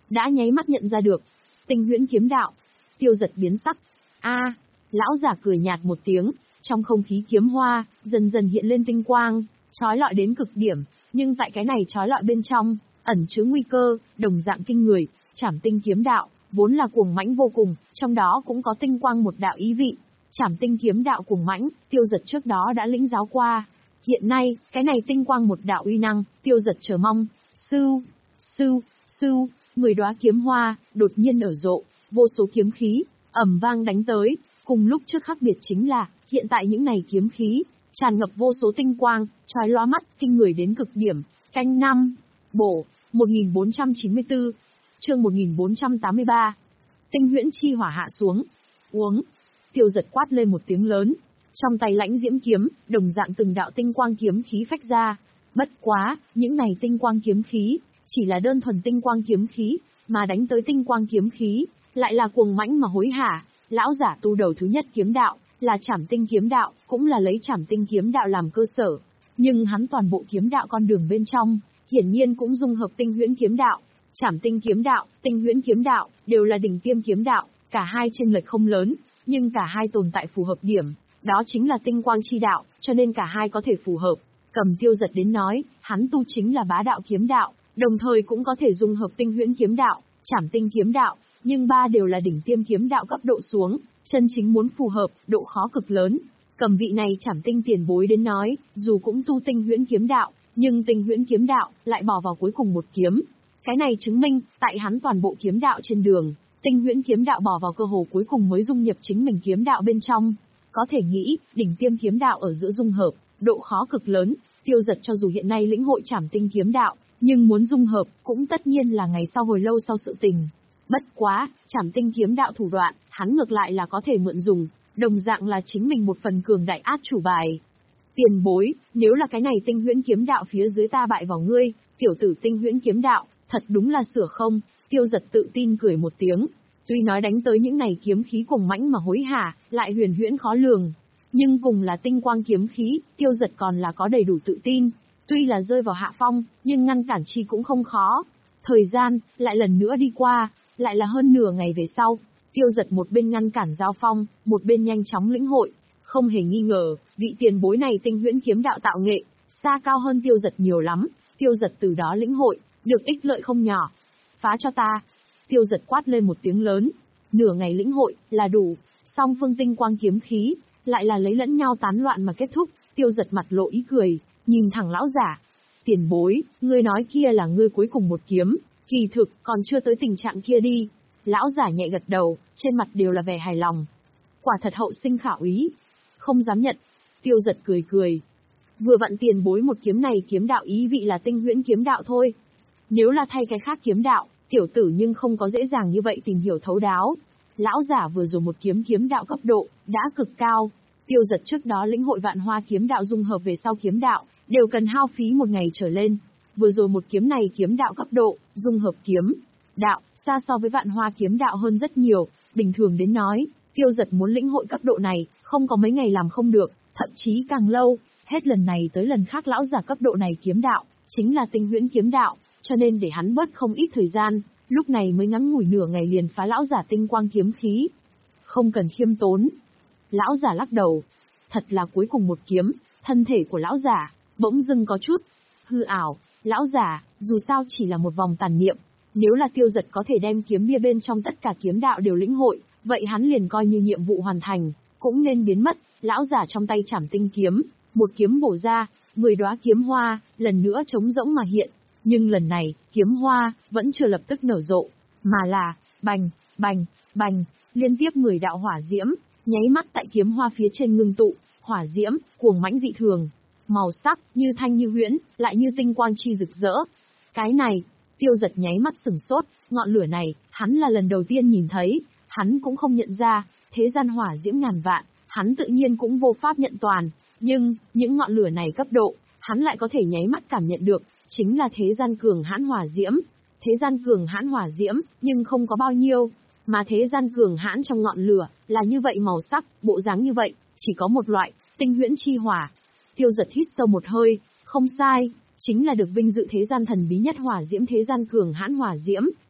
đã nháy mắt nhận ra được. Tinh huyễn kiếm đạo. Tiêu Giật biến sắc. A, lão giả cười nhạt một tiếng, trong không khí kiếm hoa, dần dần hiện lên tinh quang, chói lọi đến cực điểm, nhưng tại cái này chói lọi bên trong, ẩn chứa nguy cơ, đồng dạng kinh người, Trảm Tinh kiếm đạo, vốn là cuồng mãnh vô cùng, trong đó cũng có tinh quang một đạo ý vị. Trảm Tinh kiếm đạo cuồng mãnh, Tiêu Giật trước đó đã lĩnh giáo qua. Hiện nay, cái này tinh quang một đạo uy năng, Tiêu Giật chờ mong. Sưu, sưu, sưu, mười đóa kiếm hoa, đột nhiên nở rộ, vô số kiếm khí, ầm vang đánh tới, cùng lúc trước khác biệt chính là, hiện tại những này kiếm khí, tràn ngập vô số tinh quang, chói lóa mắt, kinh người đến cực điểm. Canh năm, bổ, một nghìn bốn trăm chín mươi tư, chương một nghìn bốn trăm tám mươi ba. Tinh huyễn chi hỏa hạ xuống. Uống. Tiêu Giật quát lên một tiếng lớn. Trong tay lãnh diễm kiếm, đồng dạng từng đạo tinh quang kiếm khí phách ra. Bất quá, những này tinh quang kiếm khí, chỉ là đơn thuần tinh quang kiếm khí, mà đánh tới tinh quang kiếm khí, lại là cuồng mãnh mà hối hả. Lão giả tu đầu thứ nhất kiếm đạo, là Trảm Tinh kiếm đạo, cũng là lấy Trảm Tinh kiếm đạo làm cơ sở. Nhưng hắn toàn bộ kiếm đạo con đường bên trong, hiển nhiên cũng dung hợp tinh huyễn kiếm đạo. Trảm Tinh kiếm đạo, tinh huyễn kiếm đạo, đều là đỉnh tiêm kiếm đạo, cả hai chênh lệch không lớn, nhưng cả hai tồn tại phù hợp điểm, đó chính là tinh quang chi đạo, cho nên cả hai có thể phù hợp. Cầm Tiêu Giật đến nói, hắn tu chính là bá đạo kiếm đạo, đồng thời cũng có thể dung hợp tinh huyễn kiếm đạo, Trảm Tinh kiếm đạo, nhưng ba đều là đỉnh tiêm kiếm đạo cấp độ xuống, chân chính muốn phù hợp, độ khó cực lớn. Cầm vị này Trảm Tinh tiền bối đến nói, dù cũng tu tinh huyễn kiếm đạo, nhưng tinh huyễn kiếm đạo lại bỏ vào cuối cùng một kiếm. Cái này chứng minh, tại hắn toàn bộ kiếm đạo trên đường, tinh huyễn kiếm đạo bỏ vào cơ hồ cuối cùng mới dung nhập chính mình kiếm đạo bên trong. Có thể nghĩ, đỉnh tiêm kiếm đạo ở giữa dung hợp, độ khó cực lớn. Tiêu Giật cho dù hiện nay lĩnh hội Trảm Tinh kiếm đạo, nhưng muốn dung hợp, cũng tất nhiên là ngày sau hồi lâu sau sự tình. Bất quá, Trảm Tinh kiếm đạo thủ đoạn, hắn ngược lại là có thể mượn dùng, đồng dạng là chính mình một phần cường đại át chủ bài. Tiền bối, nếu là cái này tinh huyễn kiếm đạo phía dưới ta bại vào ngươi, tiểu tử tinh huyễn kiếm đạo, thật đúng là sửa không? Tiêu Giật tự tin cười một tiếng. Tuy nói đánh tới những này kiếm khí cuồng mãnh mà hối hả, lại huyền huyễn khó lường, nhưng cùng là tinh quang kiếm khí, Tiêu Giật còn là có đầy đủ tự tin. Tuy là rơi vào hạ phong, nhưng ngăn cản chi cũng không khó. Thời gian, lại lần nữa đi qua, lại là hơn nửa ngày về sau. Tiêu Giật một bên ngăn cản giao phong, một bên nhanh chóng lĩnh hội. Không hề nghi ngờ, vị tiền bối này tinh huyễn kiếm đạo tạo nghệ, xa cao hơn Tiêu Giật nhiều lắm. Tiêu Giật từ đó lĩnh hội, được ích lợi không nhỏ. Phá cho ta. Tiêu Giật quát lên một tiếng lớn. Nửa ngày lĩnh hội, là đủ. Song phương tinh quang kiếm khí, lại là lấy lẫn nhau tán loạn mà kết thúc. Tiêu Giật mặt lộ ý cười, nhìn thẳng lão giả. Tiền bối, ngươi nói kia là ngươi cuối cùng một kiếm, kỳ thực còn chưa tới tình trạng kia đi. Lão giả nhẹ gật đầu, trên mặt đều là vẻ hài lòng. Quả thật hậu sinh khảo ý. Không dám nhận. Tiêu Giật cười cười. Vừa vặn tiền bối một kiếm này kiếm đạo ý vị là tinh huyễn kiếm đạo thôi. Nếu là thay cái khác kiếm đạo, tiểu tử nhưng không có dễ dàng như vậy tìm hiểu thấu đáo. Lão giả vừa rồi một kiếm kiếm đạo cấp độ, đã cực cao. Tiêu Giật trước đó lĩnh hội vạn hoa kiếm đạo dung hợp về sau kiếm đạo, đều cần hao phí một ngày trở lên. Vừa rồi một kiếm này kiếm đạo cấp độ, dung hợp kiếm đạo, xa so với vạn hoa kiếm đạo hơn rất nhiều. Bình thường đến nói, Tiêu Giật muốn lĩnh hội cấp độ này, không có mấy ngày làm không được, thậm chí càng lâu. Hết lần này tới lần khác lão giả cấp độ này kiếm đạo, chính là tinh huyễn kiếm đạo, cho nên để hắn bớt không ít thời gian, lúc này mới ngắn ngủi nửa ngày liền phá lão giả tinh quang kiếm khí. Không cần khiêm tốn. Lão giả lắc đầu. Thật là cuối cùng một kiếm, thân thể của lão giả, bỗng dưng có chút hư ảo. Lão giả, dù sao chỉ là một vòng tàn niệm. Nếu là Tiêu Giật có thể đem kiếm bia bên trong tất cả kiếm đạo đều lĩnh hội, vậy hắn liền coi như nhiệm vụ hoàn thành, cũng nên biến mất. Lão giả trong tay Trảm Tinh kiếm, một kiếm bổ ra, mười đóa kiếm hoa, lần nữa trống rỗng mà hiện. Nhưng lần này, kiếm hoa, vẫn chưa lập tức nở rộ, mà là, bành, bành, bành, liên tiếp mười đạo hỏa diễm, nháy mắt tại kiếm hoa phía trên ngưng tụ, hỏa diễm, cuồng mãnh dị thường. Màu sắc, như thanh như huyễn, lại như tinh quang chi rực rỡ. Cái này, Tiêu Giật nháy mắt sửng sốt, ngọn lửa này, hắn là lần đầu tiên nhìn thấy, hắn cũng không nhận ra, thế gian hỏa diễm ngàn vạn, hắn tự nhiên cũng vô pháp nhận toàn, nhưng, những ngọn lửa này cấp độ, hắn lại có thể nháy mắt cảm nhận được, chính là thế gian cường hãn hỏa diễm. Thế gian cường hãn hỏa diễm, nhưng không có bao nhiêu, mà thế gian cường hãn trong ngọn lửa, là như vậy màu sắc, bộ dáng như vậy, chỉ có một loại, tinh huyễn chi hỏa. Tiêu Giật hít sâu một hơi, không sai, chính là được vinh dự thế gian thần bí nhất hỏa diễm thế gian cường hãn hỏa diễm.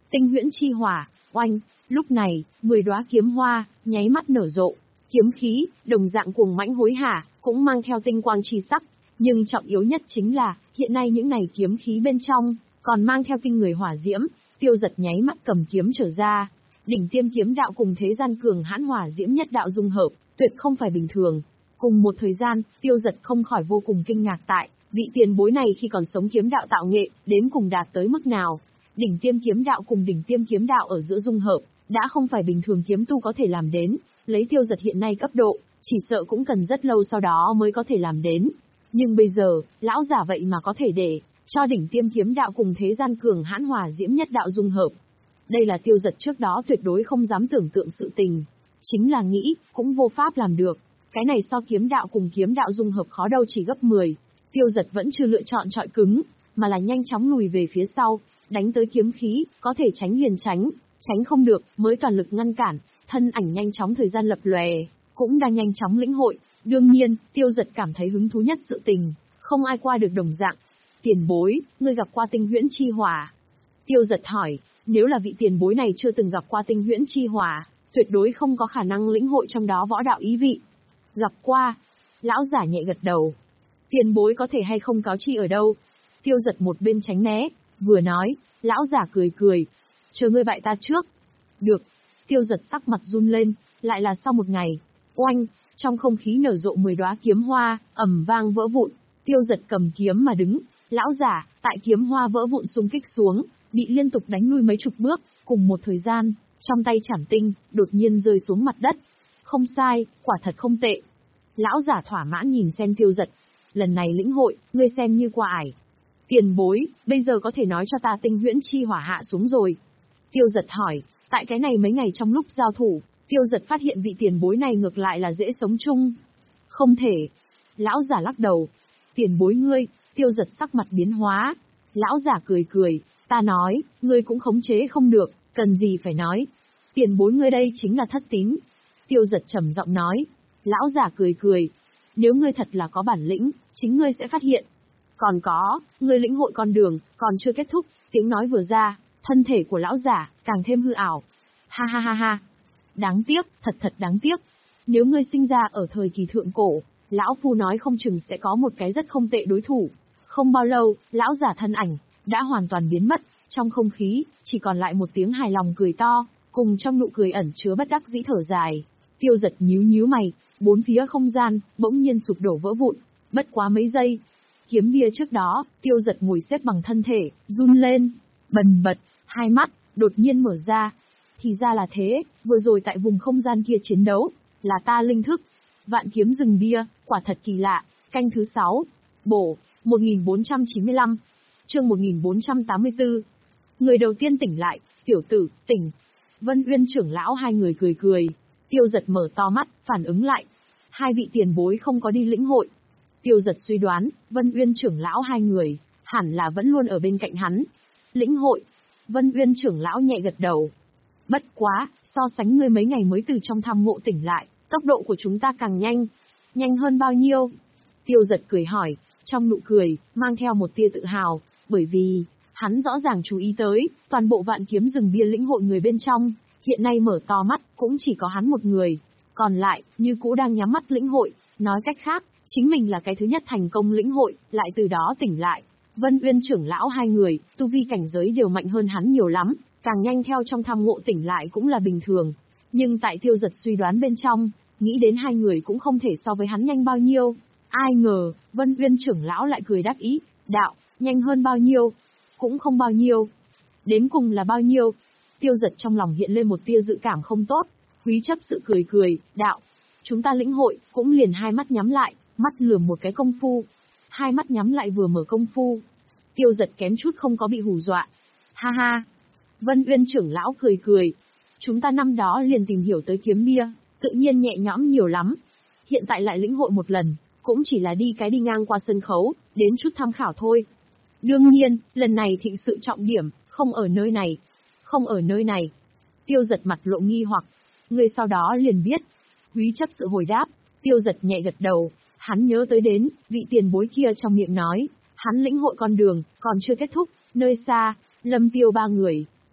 Tinh huyễn chi hỏa, oanh, lúc này, mười đóa kiếm hoa, nháy mắt nở rộ. Kiếm khí, đồng dạng cuồng mãnh hối hả, cũng mang theo tinh quang chi sắc. Nhưng trọng yếu nhất chính là, hiện nay những này kiếm khí bên trong, còn mang theo kinh người hỏa diễm. Tiêu Giật nháy mắt cầm kiếm trở ra. Đỉnh tiêm kiếm đạo cùng thế gian cường hãn hỏa diễm nhất đạo dung hợp, tuyệt không phải bình thường. Cùng một thời gian, Tiêu Giật không khỏi vô cùng kinh ngạc tại, vị tiền bối này khi còn sống kiếm đạo tạo nghệ, đến cùng đạt tới mức nào. Đỉnh tiêm kiếm đạo cùng đỉnh tiêm kiếm đạo ở giữa dung hợp, đã không phải bình thường kiếm tu có thể làm đến, lấy Tiêu Giật hiện nay cấp độ, chỉ sợ cũng cần rất lâu sau đó mới có thể làm đến. Nhưng bây giờ, lão giả vậy mà có thể để cho đỉnh tiêm kiếm đạo cùng thế gian cường hãn hỏa diễm nhất đạo dung hợp. Đây là Tiêu Giật trước đó tuyệt đối không dám tưởng tượng sự tình. Chính là nghĩ, cũng vô pháp làm được. Cái này so kiếm đạo cùng kiếm đạo dung hợp khó đâu chỉ gấp mười. Tiêu Giật vẫn chưa lựa chọn trọi cứng, mà là nhanh chóng lùi về phía sau, đánh tới kiếm khí, có thể tránh liền tránh, tránh không được, mới toàn lực ngăn cản, thân ảnh nhanh chóng thời gian lập lòe, cũng đang nhanh chóng lĩnh hội. Đương nhiên, Tiêu Giật cảm thấy hứng thú nhất sự tình, không ai qua được đồng dạng. Tiền bối, ngươi gặp qua tinh huyễn chi hỏa? Tiêu Giật hỏi, nếu là vị tiền bối này chưa từng gặp qua tinh huyễn chi hỏa, tuyệt đối không có khả năng lĩnh hội trong đó võ đạo ý vị. Gặp qua. Lão giả nhẹ gật đầu. Tiền bối có thể hay không cáo chi ở đâu? Tiêu Giật một bên tránh né, vừa nói, lão giả cười cười. Chờ ngươi bại ta trước. Được. Tiêu Giật sắc mặt run lên, lại là sau một ngày. Oanh, trong không khí nở rộ mười đóa kiếm hoa, ầm vang vỡ vụn. Tiêu Giật cầm kiếm mà đứng, lão giả, tại kiếm hoa vỡ vụn xung kích xuống, bị liên tục đánh lui mấy chục bước, cùng một thời gian, trong tay chảm tinh, đột nhiên rơi xuống mặt đất. Không sai, quả thật không tệ. Lão giả thỏa mãn nhìn xem Tiêu Giật. Lần này lĩnh hội, ngươi xem như qua ải. Tiền bối, bây giờ có thể nói cho ta tinh huyễn chi hỏa hạ xuống rồi. Tiêu Giật hỏi, tại cái này mấy ngày trong lúc giao thủ, Tiêu Giật phát hiện vị tiền bối này ngược lại là dễ sống chung. Không thể. Lão giả lắc đầu. Tiền bối ngươi, Tiêu Giật sắc mặt biến hóa. Lão giả cười cười, ta nói, ngươi cũng khống chế không được, cần gì phải nói. Tiền bối ngươi đây chính là thất tín. Tiêu Giật trầm giọng nói. Lão giả cười cười. Nếu ngươi thật là có bản lĩnh, chính ngươi sẽ phát hiện. Còn có, ngươi lĩnh hội con đường, còn chưa kết thúc, tiếng nói vừa ra, thân thể của lão giả, càng thêm hư ảo. Ha ha ha ha. Đáng tiếc, thật thật đáng tiếc. Nếu ngươi sinh ra ở thời kỳ thượng cổ, lão phu nói không chừng sẽ có một cái rất không tệ đối thủ. Không bao lâu, lão giả thân ảnh, đã hoàn toàn biến mất, trong không khí, chỉ còn lại một tiếng hài lòng cười to, cùng trong nụ cười ẩn chứa bất đắc dĩ thở dài. Tiêu Giật nhíu nhíu mày, bốn phía không gian, bỗng nhiên sụp đổ vỡ vụn, bất quá mấy giây. Kiếm bia trước đó, Tiêu Giật ngồi xếp bằng thân thể, run lên, bần bật, hai mắt, đột nhiên mở ra. Thì ra là thế, vừa rồi tại vùng không gian kia chiến đấu, là ta linh thức. Vạn kiếm rừng bia, quả thật kỳ lạ. Canh thứ sáu, bổ, một nghìn bốn trăm chín mươi lăm, chương một nghìn bốn trăm tám mươi tư. Người đầu tiên tỉnh lại, tiểu tử, tỉnh. Vân Uyên trưởng lão hai người cười cười. Tiêu Giật mở to mắt, phản ứng lại. Hai vị tiền bối không có đi lĩnh hội. Tiêu Giật suy đoán, Vân Uyên trưởng lão hai người, hẳn là vẫn luôn ở bên cạnh hắn. Lĩnh hội. Vân Uyên trưởng lão nhẹ gật đầu. Bất quá, so sánh ngươi mấy ngày mới từ trong thăm ngộ tỉnh lại, tốc độ của chúng ta càng nhanh. Nhanh hơn bao nhiêu? Tiêu Giật cười hỏi, trong nụ cười, mang theo một tia tự hào, bởi vì, hắn rõ ràng chú ý tới, toàn bộ vạn kiếm rừng bia lĩnh hội người bên trong, hiện nay mở to mắt, cũng chỉ có hắn một người. Còn lại, như cũ đang nhắm mắt lĩnh hội, nói cách khác, chính mình là cái thứ nhất thành công lĩnh hội, lại từ đó tỉnh lại. Vân Uyên trưởng lão hai người, tu vi cảnh giới đều mạnh hơn hắn nhiều lắm, càng nhanh theo trong thăm ngộ tỉnh lại cũng là bình thường. Nhưng tại Tiêu Giật suy đoán bên trong, nghĩ đến hai người cũng không thể so với hắn nhanh bao nhiêu. Ai ngờ, Vân Uyên trưởng lão lại cười đáp ý, đạo, nhanh hơn bao nhiêu? Cũng không bao nhiêu. Đến cùng là bao nhiêu? Tiêu Giật trong lòng hiện lên một tia dự cảm không tốt. Húy chấp sự cười cười, đạo, chúng ta lĩnh hội, cũng liền hai mắt nhắm lại, mắt lườm một cái công phu. Hai mắt nhắm lại vừa mở công phu. Tiêu Giật kém chút không có bị hù dọa. Ha ha. Vân Uyên trưởng lão cười cười. Chúng ta năm đó liền tìm hiểu tới kiếm bia, tự nhiên nhẹ nhõm nhiều lắm. Hiện tại lại lĩnh hội một lần, cũng chỉ là đi cái đi ngang qua sân khấu, đến chút tham khảo thôi. Đương nhiên, lần này thịnh sự trọng điểm, không ở nơi này. Không ở nơi này. Tiêu Giật mặt lộ nghi hoặc. Người sau đó liền biết. Húy chấp sự hồi đáp. Tiêu Giật nhẹ gật đầu. Hắn nhớ tới đến, vị tiền bối kia trong miệng nói. Hắn lĩnh hội con đường, còn chưa kết thúc. Nơi xa, Lâm Tiêu ba người,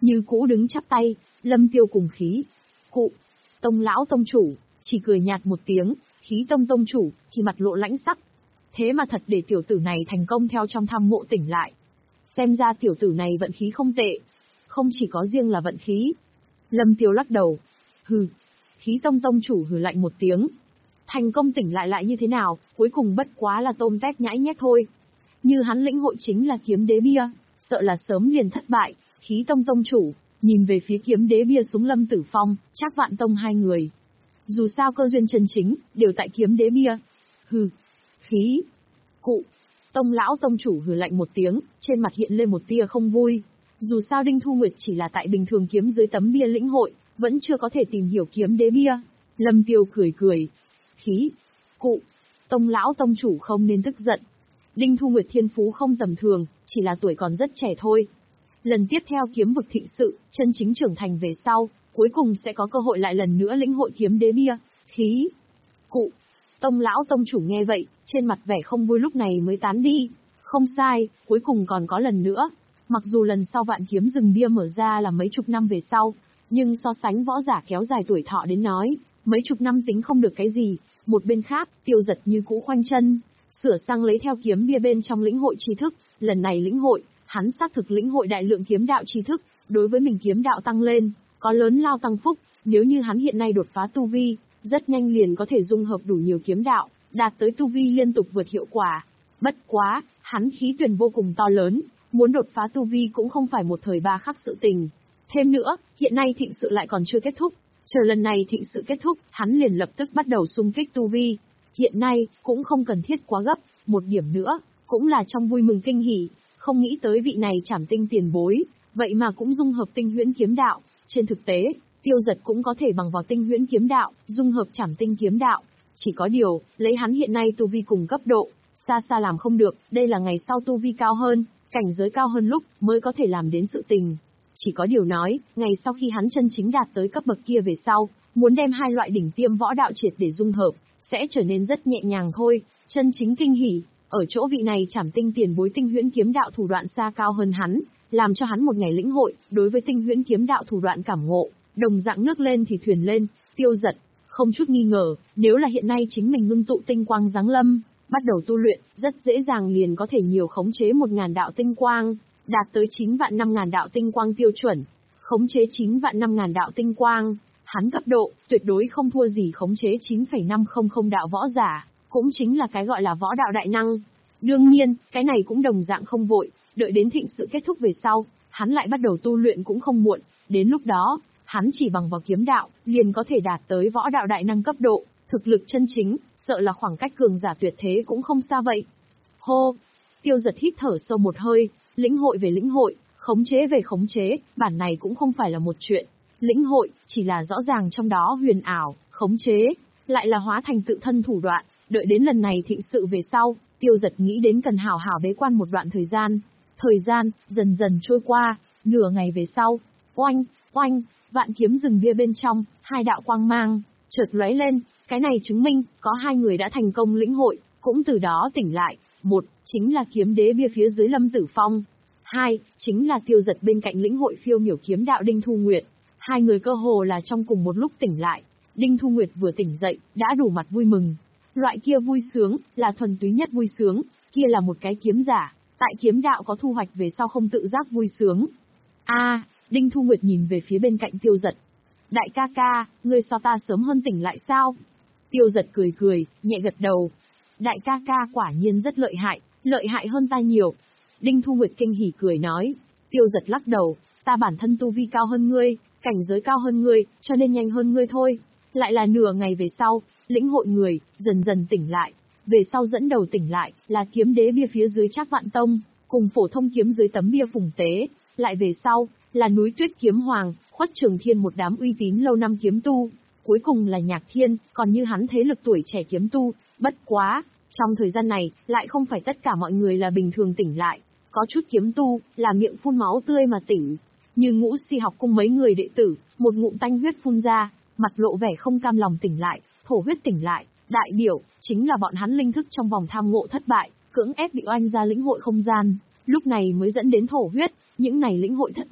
như cũ đứng chắp tay. Lâm Tiêu cùng khí cụ Tông lão tông chủ chỉ cười nhạt một tiếng, Khí Tông tông chủ thì mặt lộ lãnh sắc. Thế mà thật để tiểu tử này thành công theo trong tham ngộ tỉnh lại. Xem ra tiểu tử này vận khí không tệ. Không chỉ có riêng là vận khí. Lâm Tiêu lắc đầu. Hừ. Khí Tông tông chủ hừ lạnh một tiếng. Thành công tỉnh lại lại như thế nào, cuối cùng bất quá là tôm tép nhãi nhét thôi. Như hắn lĩnh hội chính là kiếm đế bia, sợ là sớm liền thất bại. Khí Tông tông chủ nhìn về phía kiếm đế bia xuống Lâm Tử Phong, Trác Vạn Tông hai người. Dù sao cơ duyên chân chính đều tại kiếm đế bia. Hừ. Khí cụ Tông lão tông chủ hừ lạnh một tiếng, trên mặt hiện lên một tia không vui. Dù sao Đinh Thu Nguyệt chỉ là tại bình thường kiếm dưới tấm bia lĩnh hội, vẫn chưa có thể tìm hiểu kiếm đế bia. Lâm Tiêu cười cười. Khí cụ Tông lão tông chủ không nên tức giận. Đinh Thu Nguyệt thiên phú không tầm thường, chỉ là tuổi còn rất trẻ thôi. Lần tiếp theo kiếm vực thịnh sự, chân chính trưởng thành về sau, cuối cùng sẽ có cơ hội lại lần nữa lĩnh hội kiếm đế bia. Khí cụ Tông lão tông chủ nghe vậy, trên mặt vẻ không vui lúc này mới tán đi. Không sai, cuối cùng còn có lần nữa. Mặc dù lần sau vạn kiếm rừng bia mở ra là mấy chục năm về sau, nhưng so sánh võ giả kéo dài tuổi thọ đến nói, mấy chục năm tính không được cái gì. Một bên khác, Tiêu Giật như cũ khoanh chân, sửa sang lấy theo kiếm bia bên trong lĩnh hội tri thức. Lần này lĩnh hội, hắn xác thực lĩnh hội đại lượng kiếm đạo tri thức, đối với mình kiếm đạo tăng lên, có lớn lao tăng phúc. Nếu như hắn hiện nay đột phá tu vi, rất nhanh liền có thể dung hợp đủ nhiều kiếm đạo, đạt tới tu vi liên tục vượt hiệu quả. Bất quá, hắn khí tuyển vô cùng to lớn, muốn đột phá tu vi cũng không phải một thời ba khắc sự tình. Thêm nữa, hiện nay thịnh sự lại còn chưa kết thúc, chờ lần này thịnh sự kết thúc, hắn liền lập tức bắt đầu xung kích tu vi. Hiện nay, cũng không cần thiết quá gấp, một điểm nữa, cũng là trong vui mừng kinh hỉ, không nghĩ tới vị này Trảm Tinh tiền bối, vậy mà cũng dung hợp tinh huyễn kiếm đạo. Trên thực tế, Tiêu Giật cũng có thể bằng vào tinh huyễn kiếm đạo, dung hợp Trảm Tinh kiếm đạo. Chỉ có điều, lấy hắn hiện nay tu vi cùng cấp độ, xa xa làm không được, đây là ngày sau tu vi cao hơn, cảnh giới cao hơn lúc mới có thể làm đến sự tình. Chỉ có điều nói, ngày sau khi hắn chân chính đạt tới cấp bậc kia về sau, muốn đem hai loại đỉnh tiêm võ đạo triệt để dung hợp, sẽ trở nên rất nhẹ nhàng thôi. Chân chính kinh hỉ, ở chỗ vị này Trảm Tinh tiền bối tinh huyễn kiếm đạo thủ đoạn xa cao hơn hắn, làm cho hắn một ngày lĩnh hội, đối với tinh huyễn kiếm đạo thủ đoạn cảm ngộ, đồng dạng nước lên thì thuyền lên. Tiêu Giật không chút nghi ngờ, nếu là hiện nay chính mình ngưng tụ tinh quang giáng lâm, bắt đầu tu luyện, rất dễ dàng liền có thể nhiều khống chế một ngàn đạo tinh quang, đạt tới chín vạn năm ngàn đạo tinh quang tiêu chuẩn. Khống chế chín vạn năm ngàn đạo tinh quang, hắn cấp độ, tuyệt đối không thua gì khống chế chín phẩy năm không không đạo võ giả, cũng chính là cái gọi là võ đạo đại năng. Đương nhiên, cái này cũng đồng dạng không vội, đợi đến thịnh sự kết thúc về sau, hắn lại bắt đầu tu luyện cũng không muộn, đến lúc đó, hắn chỉ bằng vào kiếm đạo, liền có thể đạt tới võ đạo đại năng cấp độ, thực lực chân chính, sợ là khoảng cách cường giả tuyệt thế cũng không xa vậy. Hô! Tiêu Giật hít thở sâu một hơi, lĩnh hội về lĩnh hội, khống chế về khống chế, bản này cũng không phải là một chuyện. Lĩnh hội, chỉ là rõ ràng trong đó huyền ảo, khống chế, lại là hóa thành tự thân thủ đoạn, đợi đến lần này thịnh sự về sau, Tiêu Giật nghĩ đến cần hảo hảo bế quan một đoạn thời gian. Thời gian, dần dần trôi qua, nửa ngày về sau, oanh, oanh, vạn kiếm rừng bia bên trong, hai đạo quang mang, chợt lóe lên, cái này chứng minh, có hai người đã thành công lĩnh hội, cũng từ đó tỉnh lại. Một, chính là kiếm đế bia phía dưới Lâm Tử Phong. Hai, chính là Tiêu Giật bên cạnh lĩnh hội phiêu miểu kiếm đạo Đinh Thu Nguyệt. Hai người cơ hồ là trong cùng một lúc tỉnh lại. Đinh Thu Nguyệt vừa tỉnh dậy, đã đủ mặt vui mừng. Loại kia vui sướng, là thuần túy nhất vui sướng, kia là một cái kiếm giả, tại kiếm đạo có thu hoạch về sau không tự giác vui sướng. A, à, Đinh Thu Nguyệt nhìn về phía bên cạnh Tiêu Giật. Đại ca ca, ngươi so ta sớm hơn tỉnh lại sao? Tiêu Giật cười cười, nhẹ gật đầu. Đại ca ca quả nhiên rất lợi hại, lợi hại hơn ta nhiều. Đinh Thu Nguyệt kinh hỉ cười nói. Tiêu Giật lắc đầu, ta bản thân tu vi cao hơn ngươi, cảnh giới cao hơn ngươi, cho nên nhanh hơn ngươi thôi. Lại là nửa ngày về sau, lĩnh hội người, dần dần tỉnh lại. Về sau dẫn đầu tỉnh lại, là kiếm đế bia phía dưới Trác Vạn Tông, cùng phổ thông kiếm dưới tấm bia Phùng Tế. Lại về sau, là núi Tuyết Kiếm Hoàng, Khuất Trường Thiên một đám uy tín lâu năm kiếm tu. Cuối cùng là Nhạc Thiên, còn như hắn thế lực tuổi trẻ kiếm tu. Bất quá, trong thời gian này, lại không phải tất cả mọi người là bình thường tỉnh lại. Có chút kiếm tu, là miệng phun máu tươi mà tỉnh. Như Ngũ Si học cung mấy người đệ tử, một ngụm tanh huyết phun ra, mặt lộ vẻ không cam lòng tỉnh lại, thổ huyết tỉnh lại. Đại biểu, chính là bọn hắn linh thức trong vòng tham ngộ thất bại, cưỡng ép bị oanh ra lĩnh hội không gian, lúc này mới dẫn đến thổ huyết. Những này lĩnh hội thất bại,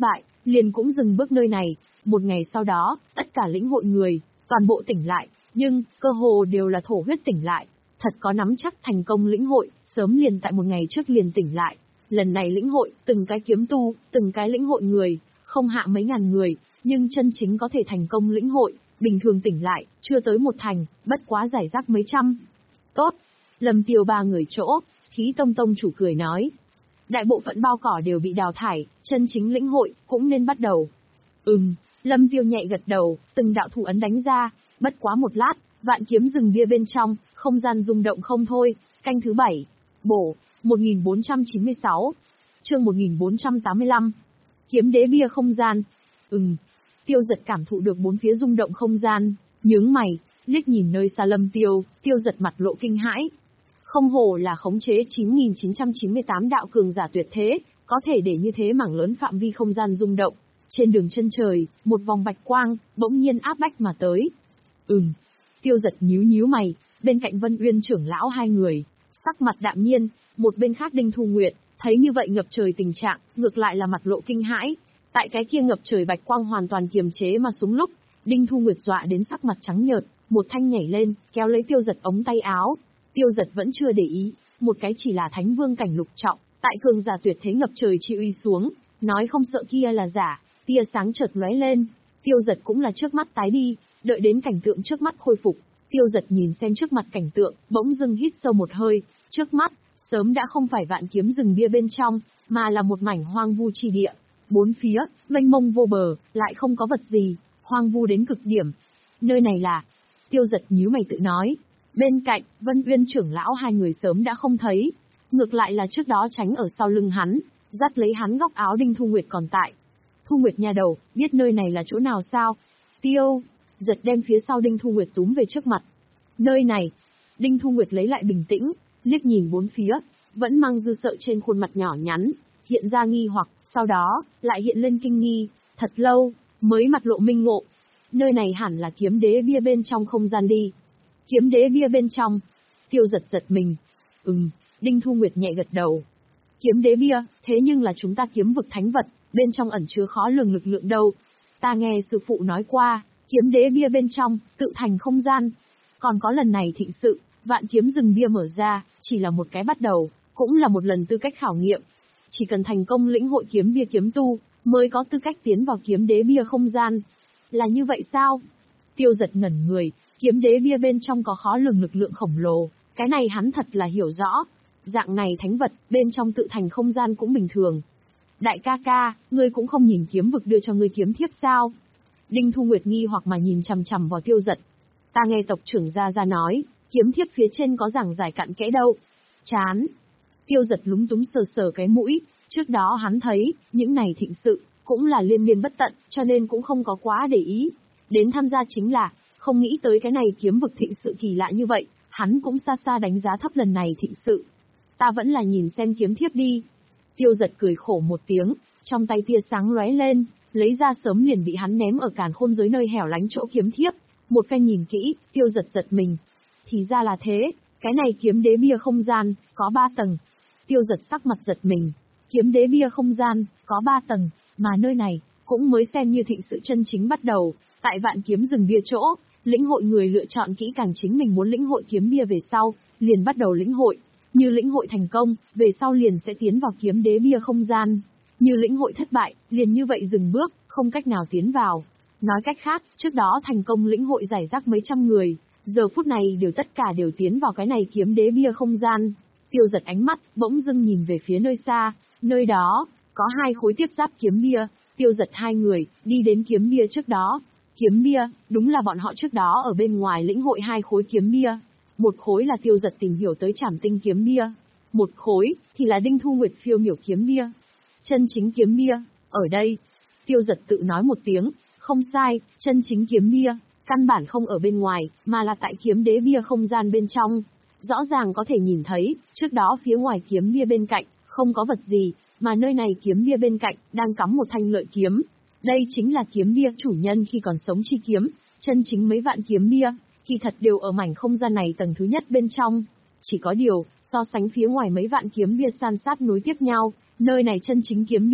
liền cũng dừng bước nơi này. Một ngày sau đó, tất cả lĩnh hội người, toàn bộ tỉnh lại, nhưng, cơ hồ đều là thổ huyết tỉnh lại. Thật có nắm chắc thành công lĩnh hội, sớm liền tại một ngày trước liền tỉnh lại. Lần này lĩnh hội, từng cái kiếm tu, từng cái lĩnh hội người, không hạ mấy ngàn người, nhưng chân chính có thể thành công lĩnh hội, bình thường tỉnh lại, chưa tới một thành, bất quá giải rác mấy trăm. Tốt. Lâm Tiêu ba người chỗ, Khí Tông Tông chủ cười nói. Đại bộ phận bao cỏ đều bị đào thải, chân chính lĩnh hội, cũng nên bắt đầu. Ừm, Lâm Tiêu nhẹ gật đầu, từng đạo thủ ấn đánh ra, bất quá một lát, vạn kiếm rừng bia bên trong, không gian rung động không thôi. Canh thứ bảy, bổ, một nghìn bốn trăm chín mươi sáu, chương một nghìn bốn trăm tám mươi lăm. Kiếm đế bia không gian. Ừm, Tiêu Giật cảm thụ được bốn phía rung động không gian, nhướng mày, liếc nhìn nơi xa Lâm Tiêu, Tiêu Giật mặt lộ kinh hãi. Không hổ là khống chế chín nghìn chín trăm chín mươi tám đạo cường giả tuyệt thế, có thể để như thế mảng lớn phạm vi không gian rung động. Trên đường chân trời, một vòng bạch quang, bỗng nhiên áp bách mà tới. Ừm, Tiêu Giật nhíu nhíu mày, bên cạnh Vân Uyên trưởng lão hai người, sắc mặt đạm nhiên, một bên khác Đinh Thu Nguyệt, thấy như vậy ngập trời tình trạng, ngược lại là mặt lộ kinh hãi. Tại cái kia ngập trời bạch quang hoàn toàn kiềm chế mà xuống lúc, Đinh Thu Nguyệt dọa đến sắc mặt trắng nhợt, một thanh nhảy lên, kéo lấy Tiêu Giật ống tay áo. Tiêu Giật vẫn chưa để ý, một cái chỉ là thánh vương cảnh lục trọng, tại cường giả tuyệt thế ngập trời chi uy xuống, nói không sợ kia là giả, tia sáng chợt lóe lên, Tiêu Giật cũng là trước mắt tái đi, đợi đến cảnh tượng trước mắt khôi phục, Tiêu Giật nhìn xem trước mặt cảnh tượng, bỗng dưng hít sâu một hơi, trước mắt sớm đã không phải vạn kiếm rừng bia bên trong, mà là một mảnh hoang vu chi địa, bốn phía mênh mông vô bờ, lại không có vật gì, hoang vu đến cực điểm. Nơi này là? Tiêu Giật nhíu mày tự nói. Bên cạnh, Vân Uyên trưởng lão hai người sớm đã không thấy, ngược lại là trước đó tránh ở sau lưng hắn, dắt lấy hắn góc áo Đinh Thu Nguyệt còn tại. Thu Nguyệt nhà đầu, biết nơi này là chỗ nào sao? Tiêu Giật đem phía sau Đinh Thu Nguyệt túm về trước mặt. Nơi này. Đinh Thu Nguyệt lấy lại bình tĩnh, liếc nhìn bốn phía, vẫn mang dư sợ trên khuôn mặt nhỏ nhắn, hiện ra nghi hoặc, sau đó, lại hiện lên kinh nghi, thật lâu, mới mặt lộ minh ngộ. Nơi này hẳn là kiếm đế bia bên trong không gian đi. Kiếm đế bia bên trong. Tiêu Giật giật mình. Ừm, Đinh Thu Nguyệt nhẹ gật đầu. Kiếm đế bia, thế nhưng là chúng ta kiếm vực thánh vật, bên trong ẩn chứa khó lường lực lượng đâu. Ta nghe sư phụ nói qua, kiếm đế bia bên trong, tự thành không gian. Còn có lần này thịnh sự, vạn kiếm rừng bia mở ra, chỉ là một cái bắt đầu, cũng là một lần tư cách khảo nghiệm. Chỉ cần thành công lĩnh hội kiếm bia kiếm tu, mới có tư cách tiến vào kiếm đế bia không gian. Là như vậy sao? Tiêu Giật ngẩn người, kiếm đế bia bên trong có khó lường lực lượng khổng lồ, cái này hắn thật là hiểu rõ. Dạng này thánh vật, bên trong tự thành không gian cũng bình thường. Đại ca ca, ngươi cũng không nhìn kiếm vực đưa cho ngươi kiếm thiếp sao? Đinh Thu Nguyệt nghi hoặc mà nhìn chằm chằm vào Tiêu Giật. Ta nghe tộc trưởng Gia Gia nói, kiếm thiếp phía trên có giảng giải cặn kẽ đâu. Chán. Tiêu Giật lúng túng sờ sờ cái mũi, trước đó hắn thấy, những này thịnh sự, cũng là liên miên bất tận, cho nên cũng không có quá để ý. Đến tham gia chính là, không nghĩ tới cái này kiếm vực thịnh sự kỳ lạ như vậy, hắn cũng xa xa đánh giá thấp lần này thịnh sự. Ta vẫn là nhìn xem kiếm thiếp đi. Tiêu Giật cười khổ một tiếng, trong tay tia sáng lóe lên, lấy ra sớm liền bị hắn ném ở càn khôn giới nơi hẻo lánh chỗ kiếm thiếp. Một phen nhìn kỹ, Tiêu Giật giật mình. Thì ra là thế, cái này kiếm đế bia không gian, có ba tầng. Tiêu Giật sắc mặt giật mình. Kiếm đế bia không gian, có ba tầng, mà nơi này, cũng mới xem như thịnh sự chân chính bắt đầu. Tại vạn kiếm rừng bia chỗ, lĩnh hội người lựa chọn kỹ càng chính mình muốn lĩnh hội kiếm bia về sau, liền bắt đầu lĩnh hội. Như lĩnh hội thành công, về sau liền sẽ tiến vào kiếm đế bia không gian. Như lĩnh hội thất bại, liền như vậy dừng bước, không cách nào tiến vào. Nói cách khác, trước đó thành công lĩnh hội giải rác mấy trăm người, giờ phút này đều tất cả đều tiến vào cái này kiếm đế bia không gian. Tiêu Giật ánh mắt, bỗng dưng nhìn về phía nơi xa, nơi đó, có hai khối tiếp giáp kiếm bia. Tiêu Giật hai người, đi đến kiếm bia trước đó. Kiếm bia, đúng là bọn họ trước đó ở bên ngoài lĩnh hội hai khối kiếm bia. Một khối là Tiêu Giật tìm hiểu tới Trảm Tinh kiếm bia, một khối thì là Đinh Thu Nguyệt phiêu miểu kiếm bia. Chân chính kiếm bia, ở đây. Tiêu Giật tự nói một tiếng, không sai, chân chính kiếm bia, căn bản không ở bên ngoài, mà là tại kiếm đế bia không gian bên trong. Rõ ràng có thể nhìn thấy, trước đó phía ngoài kiếm bia bên cạnh, không có vật gì, mà nơi này kiếm bia bên cạnh, đang cắm một thanh lợi kiếm. Đây chính là kiếm bia chủ nhân khi còn sống chi kiếm, chân chính mấy vạn kiếm bia, kỳ thật đều ở mảnh không gian này tầng thứ nhất bên trong. Chỉ có điều, so sánh phía ngoài mấy vạn kiếm bia san sát nối tiếp nhau, nơi này chân chính kiếm bia,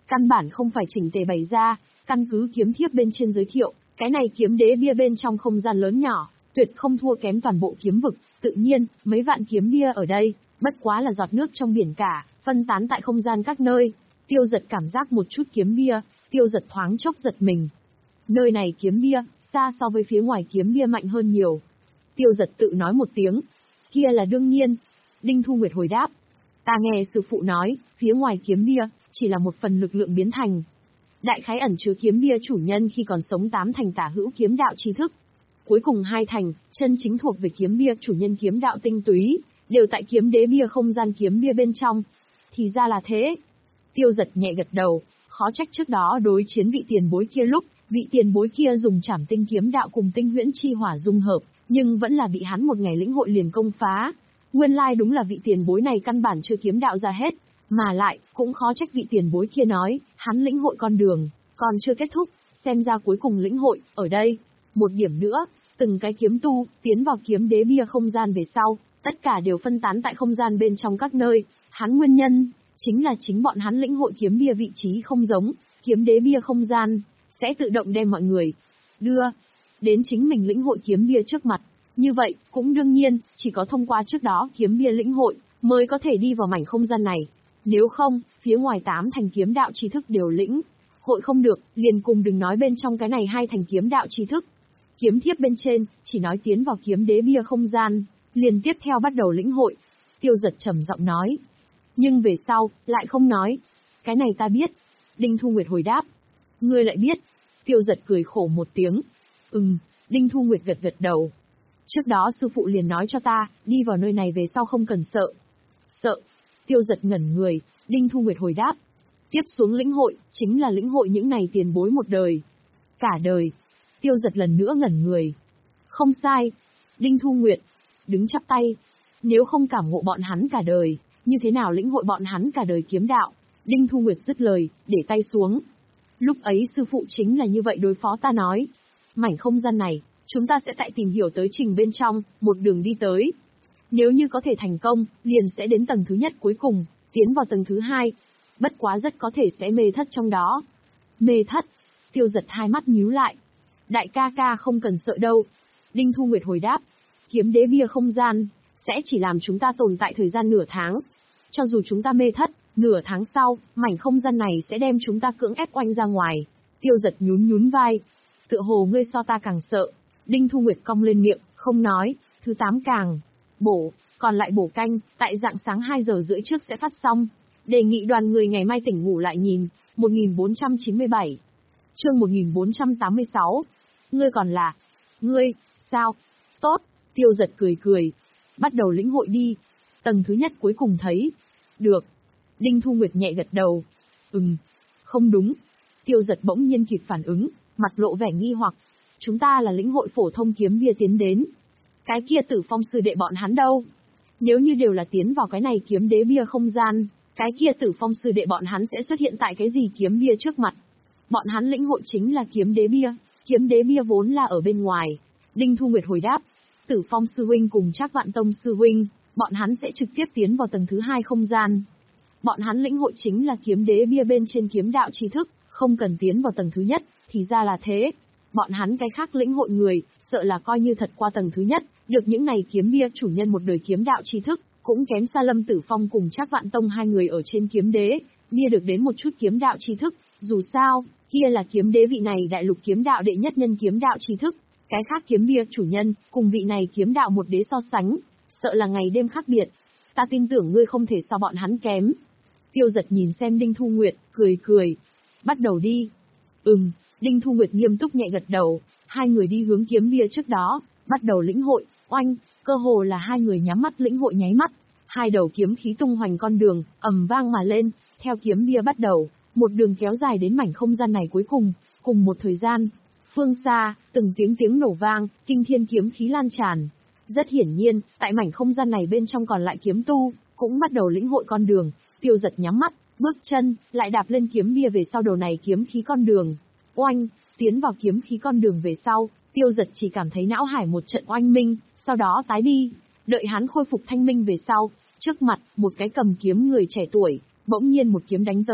Căn bản không phải chỉnh tề bày ra, căn cứ kiếm thiếp bên trên giới thiệu, cái này kiếm đế bia bên trong không gian lớn nhỏ, tuyệt không thua kém toàn bộ kiếm vực, tự nhiên, mấy vạn kiếm bia ở đây, bất quá là giọt nước trong biển cả, phân tán tại không gian các nơi. Tiêu Giật cảm giác một chút kiếm bia, Tiêu Giật thoáng chốc giật mình. Nơi này kiếm bia, xa so với phía ngoài kiếm bia mạnh hơn nhiều. Tiêu Giật tự nói một tiếng, kia là đương nhiên. Đinh Thu Nguyệt hồi đáp, ta nghe sư phụ nói, phía ngoài kiếm bia, chỉ là một phần lực lượng biến thành. Đại khái ẩn chứa kiếm bia chủ nhân khi còn sống tám thành tả hữu kiếm đạo tri thức. Cuối cùng hai thành, chân chính thuộc về kiếm bia chủ nhân kiếm đạo tinh túy, đều tại kiếm đế bia không gian kiếm bia bên trong. Thì ra là thế. Tiêu Giật nhẹ gật đầu, khó trách trước đó đối chiến vị tiền bối kia lúc, vị tiền bối kia dùng trảm tinh kiếm đạo cùng tinh huyễn chi hỏa dung hợp, nhưng vẫn là bị hắn một ngày lĩnh hội liền công phá. Nguyên lai like đúng là vị tiền bối này căn bản chưa kiếm đạo ra hết, mà lại, cũng khó trách vị tiền bối kia nói, hắn lĩnh hội con đường, còn chưa kết thúc, xem ra cuối cùng lĩnh hội, ở đây. Một điểm nữa, từng cái kiếm tu, tiến vào kiếm đế bia không gian về sau, tất cả đều phân tán tại không gian bên trong các nơi, hắn nguyên nhân, chính là chính bọn hắn lĩnh hội kiếm bia vị trí không giống, kiếm đế bia không gian, sẽ tự động đem mọi người đưa đến chính mình lĩnh hội kiếm bia trước mặt. Như vậy, cũng đương nhiên, chỉ có thông qua trước đó kiếm bia lĩnh hội, mới có thể đi vào mảnh không gian này. Nếu không, phía ngoài tám thành kiếm đạo tri thức đều lĩnh hội không được, liền cùng đừng nói bên trong cái này hai thành kiếm đạo tri thức. Kiếm thiếp bên trên, chỉ nói tiến vào kiếm đế bia không gian, liền tiếp theo bắt đầu lĩnh hội. Tiêu Giật trầm giọng nói. Nhưng về sau, lại không nói. Cái này ta biết. Đinh Thu Nguyệt hồi đáp. Ngươi lại biết. Tiêu Giật cười khổ một tiếng. Ừm, Đinh Thu Nguyệt gật gật đầu. Trước đó sư phụ liền nói cho ta, đi vào nơi này về sau không cần sợ. Sợ. Tiêu Giật ngẩn người, Đinh Thu Nguyệt hồi đáp. Tiếp xuống lĩnh hội, chính là lĩnh hội những này tiền bối một đời. Cả đời. Tiêu Giật lần nữa ngẩn người. Không sai. Đinh Thu Nguyệt đứng chắp tay. Nếu không cảm ngộ bọn hắn cả đời, như thế nào lĩnh hội bọn hắn cả đời kiếm đạo? Đinh Thu Nguyệt dứt lời, để tay xuống. Lúc ấy sư phụ chính là như vậy đối phó ta nói. Mảnh không gian này, chúng ta sẽ tại tìm hiểu tới trình bên trong, một đường đi tới. Nếu như có thể thành công, liền sẽ đến tầng thứ nhất cuối cùng, tiến vào tầng thứ hai. Bất quá rất có thể sẽ mê thất trong đó. Mê thất. Tiêu Giật hai mắt nhíu lại. Đại ca ca không cần sợ đâu. Đinh Thu Nguyệt hồi đáp. Kiếm đế bia không gian, sẽ chỉ làm chúng ta tồn tại thời gian nửa tháng. Cho dù chúng ta mê thất, nửa tháng sau, mảnh không gian này sẽ đem chúng ta cưỡng ép oanh ra ngoài. Tiêu Giật nhún nhún vai. Tựa hồ ngươi so ta càng sợ. Đinh Thu Nguyệt cong lên miệng, không nói. Thứ tám càng bổ, còn lại bổ canh, tại rạng sáng hai giờ rưỡi trước sẽ phát xong. Đề nghị đoàn người ngày mai tỉnh ngủ lại nhìn. một nghìn bốn trăm chín mươi bảy. Chương một nghìn bốn trăm tám mươi sáu. Ngươi còn là... Ngươi, sao? Tốt. Tiêu Giật cười cười. Bắt đầu lĩnh hội đi. Tầng thứ nhất cuối cùng thấy. Được. Đinh Thu Nguyệt nhẹ gật đầu. Ừm. Không đúng. Tiêu Giật bỗng nhiên kịp phản ứng, mặt lộ vẻ nghi hoặc. Chúng ta là lĩnh hội phổ thông kiếm bia tiến đến. Cái kia Tử Phong sư đệ bọn hắn đâu? Nếu như đều là tiến vào cái này kiếm đế bia không gian, cái kia Tử Phong sư đệ bọn hắn sẽ xuất hiện tại cái gì kiếm bia trước mặt? Bọn hắn lĩnh hội chính là kiếm đế bia, kiếm đế bia vốn là ở bên ngoài. Đinh Thu Nguyệt hồi đáp. Tử Phong sư huynh cùng Trác Vạn Tông sư huynh, bọn hắn sẽ trực tiếp tiến vào tầng thứ hai không gian. Bọn hắn lĩnh hội chính là kiếm đế bia bên trên kiếm đạo tri thức, không cần tiến vào tầng thứ nhất, thì ra là thế. Bọn hắn cái khác lĩnh hội người, sợ là coi như thật qua tầng thứ nhất, được những này kiếm bia chủ nhân một đời kiếm đạo tri thức, cũng kém xa Lâm Tử Phong cùng Trác Vạn Tông hai người ở trên kiếm đế, bia được đến một chút kiếm đạo tri thức, dù sao, kia là kiếm đế vị này đại lục kiếm đạo đệ nhất nhân kiếm đạo tri thức, cái khác kiếm bia chủ nhân, cùng vị này kiếm đạo một đế so sánh, sợ là ngày đêm khác biệt. Ta tin tưởng ngươi không thể so bọn hắn kém. Tiêu Giật nhìn xem Đinh Thu Nguyệt, cười cười. Bắt đầu đi. Ừm, Đinh Thu Nguyệt nghiêm túc nhẹ gật đầu, hai người đi hướng kiếm bia trước đó, bắt đầu lĩnh hội, oanh, cơ hồ là hai người nhắm mắt lĩnh hội nháy mắt. Hai đầu kiếm khí tung hoành con đường, ầm vang mà lên, theo kiếm bia bắt đầu, một đường kéo dài đến mảnh không gian này cuối cùng, cùng một thời gian. Phương xa, từng tiếng tiếng nổ vang, kinh thiên kiếm khí lan tràn. Rất hiển nhiên, tại mảnh không gian này bên trong còn lại kiếm tu, cũng bắt đầu lĩnh hội con đường. Tiêu Giật nhắm mắt, bước chân, lại đạp lên kiếm bia về sau đầu này kiếm khí con đường. Oanh, tiến vào kiếm khí con đường về sau, Tiêu Giật chỉ cảm thấy não hải một trận oanh minh, sau đó tái đi. Đợi hắn khôi phục thanh minh về sau, trước mặt, một cái cầm kiếm người trẻ tuổi, bỗng nhiên một kiếm đánh tới.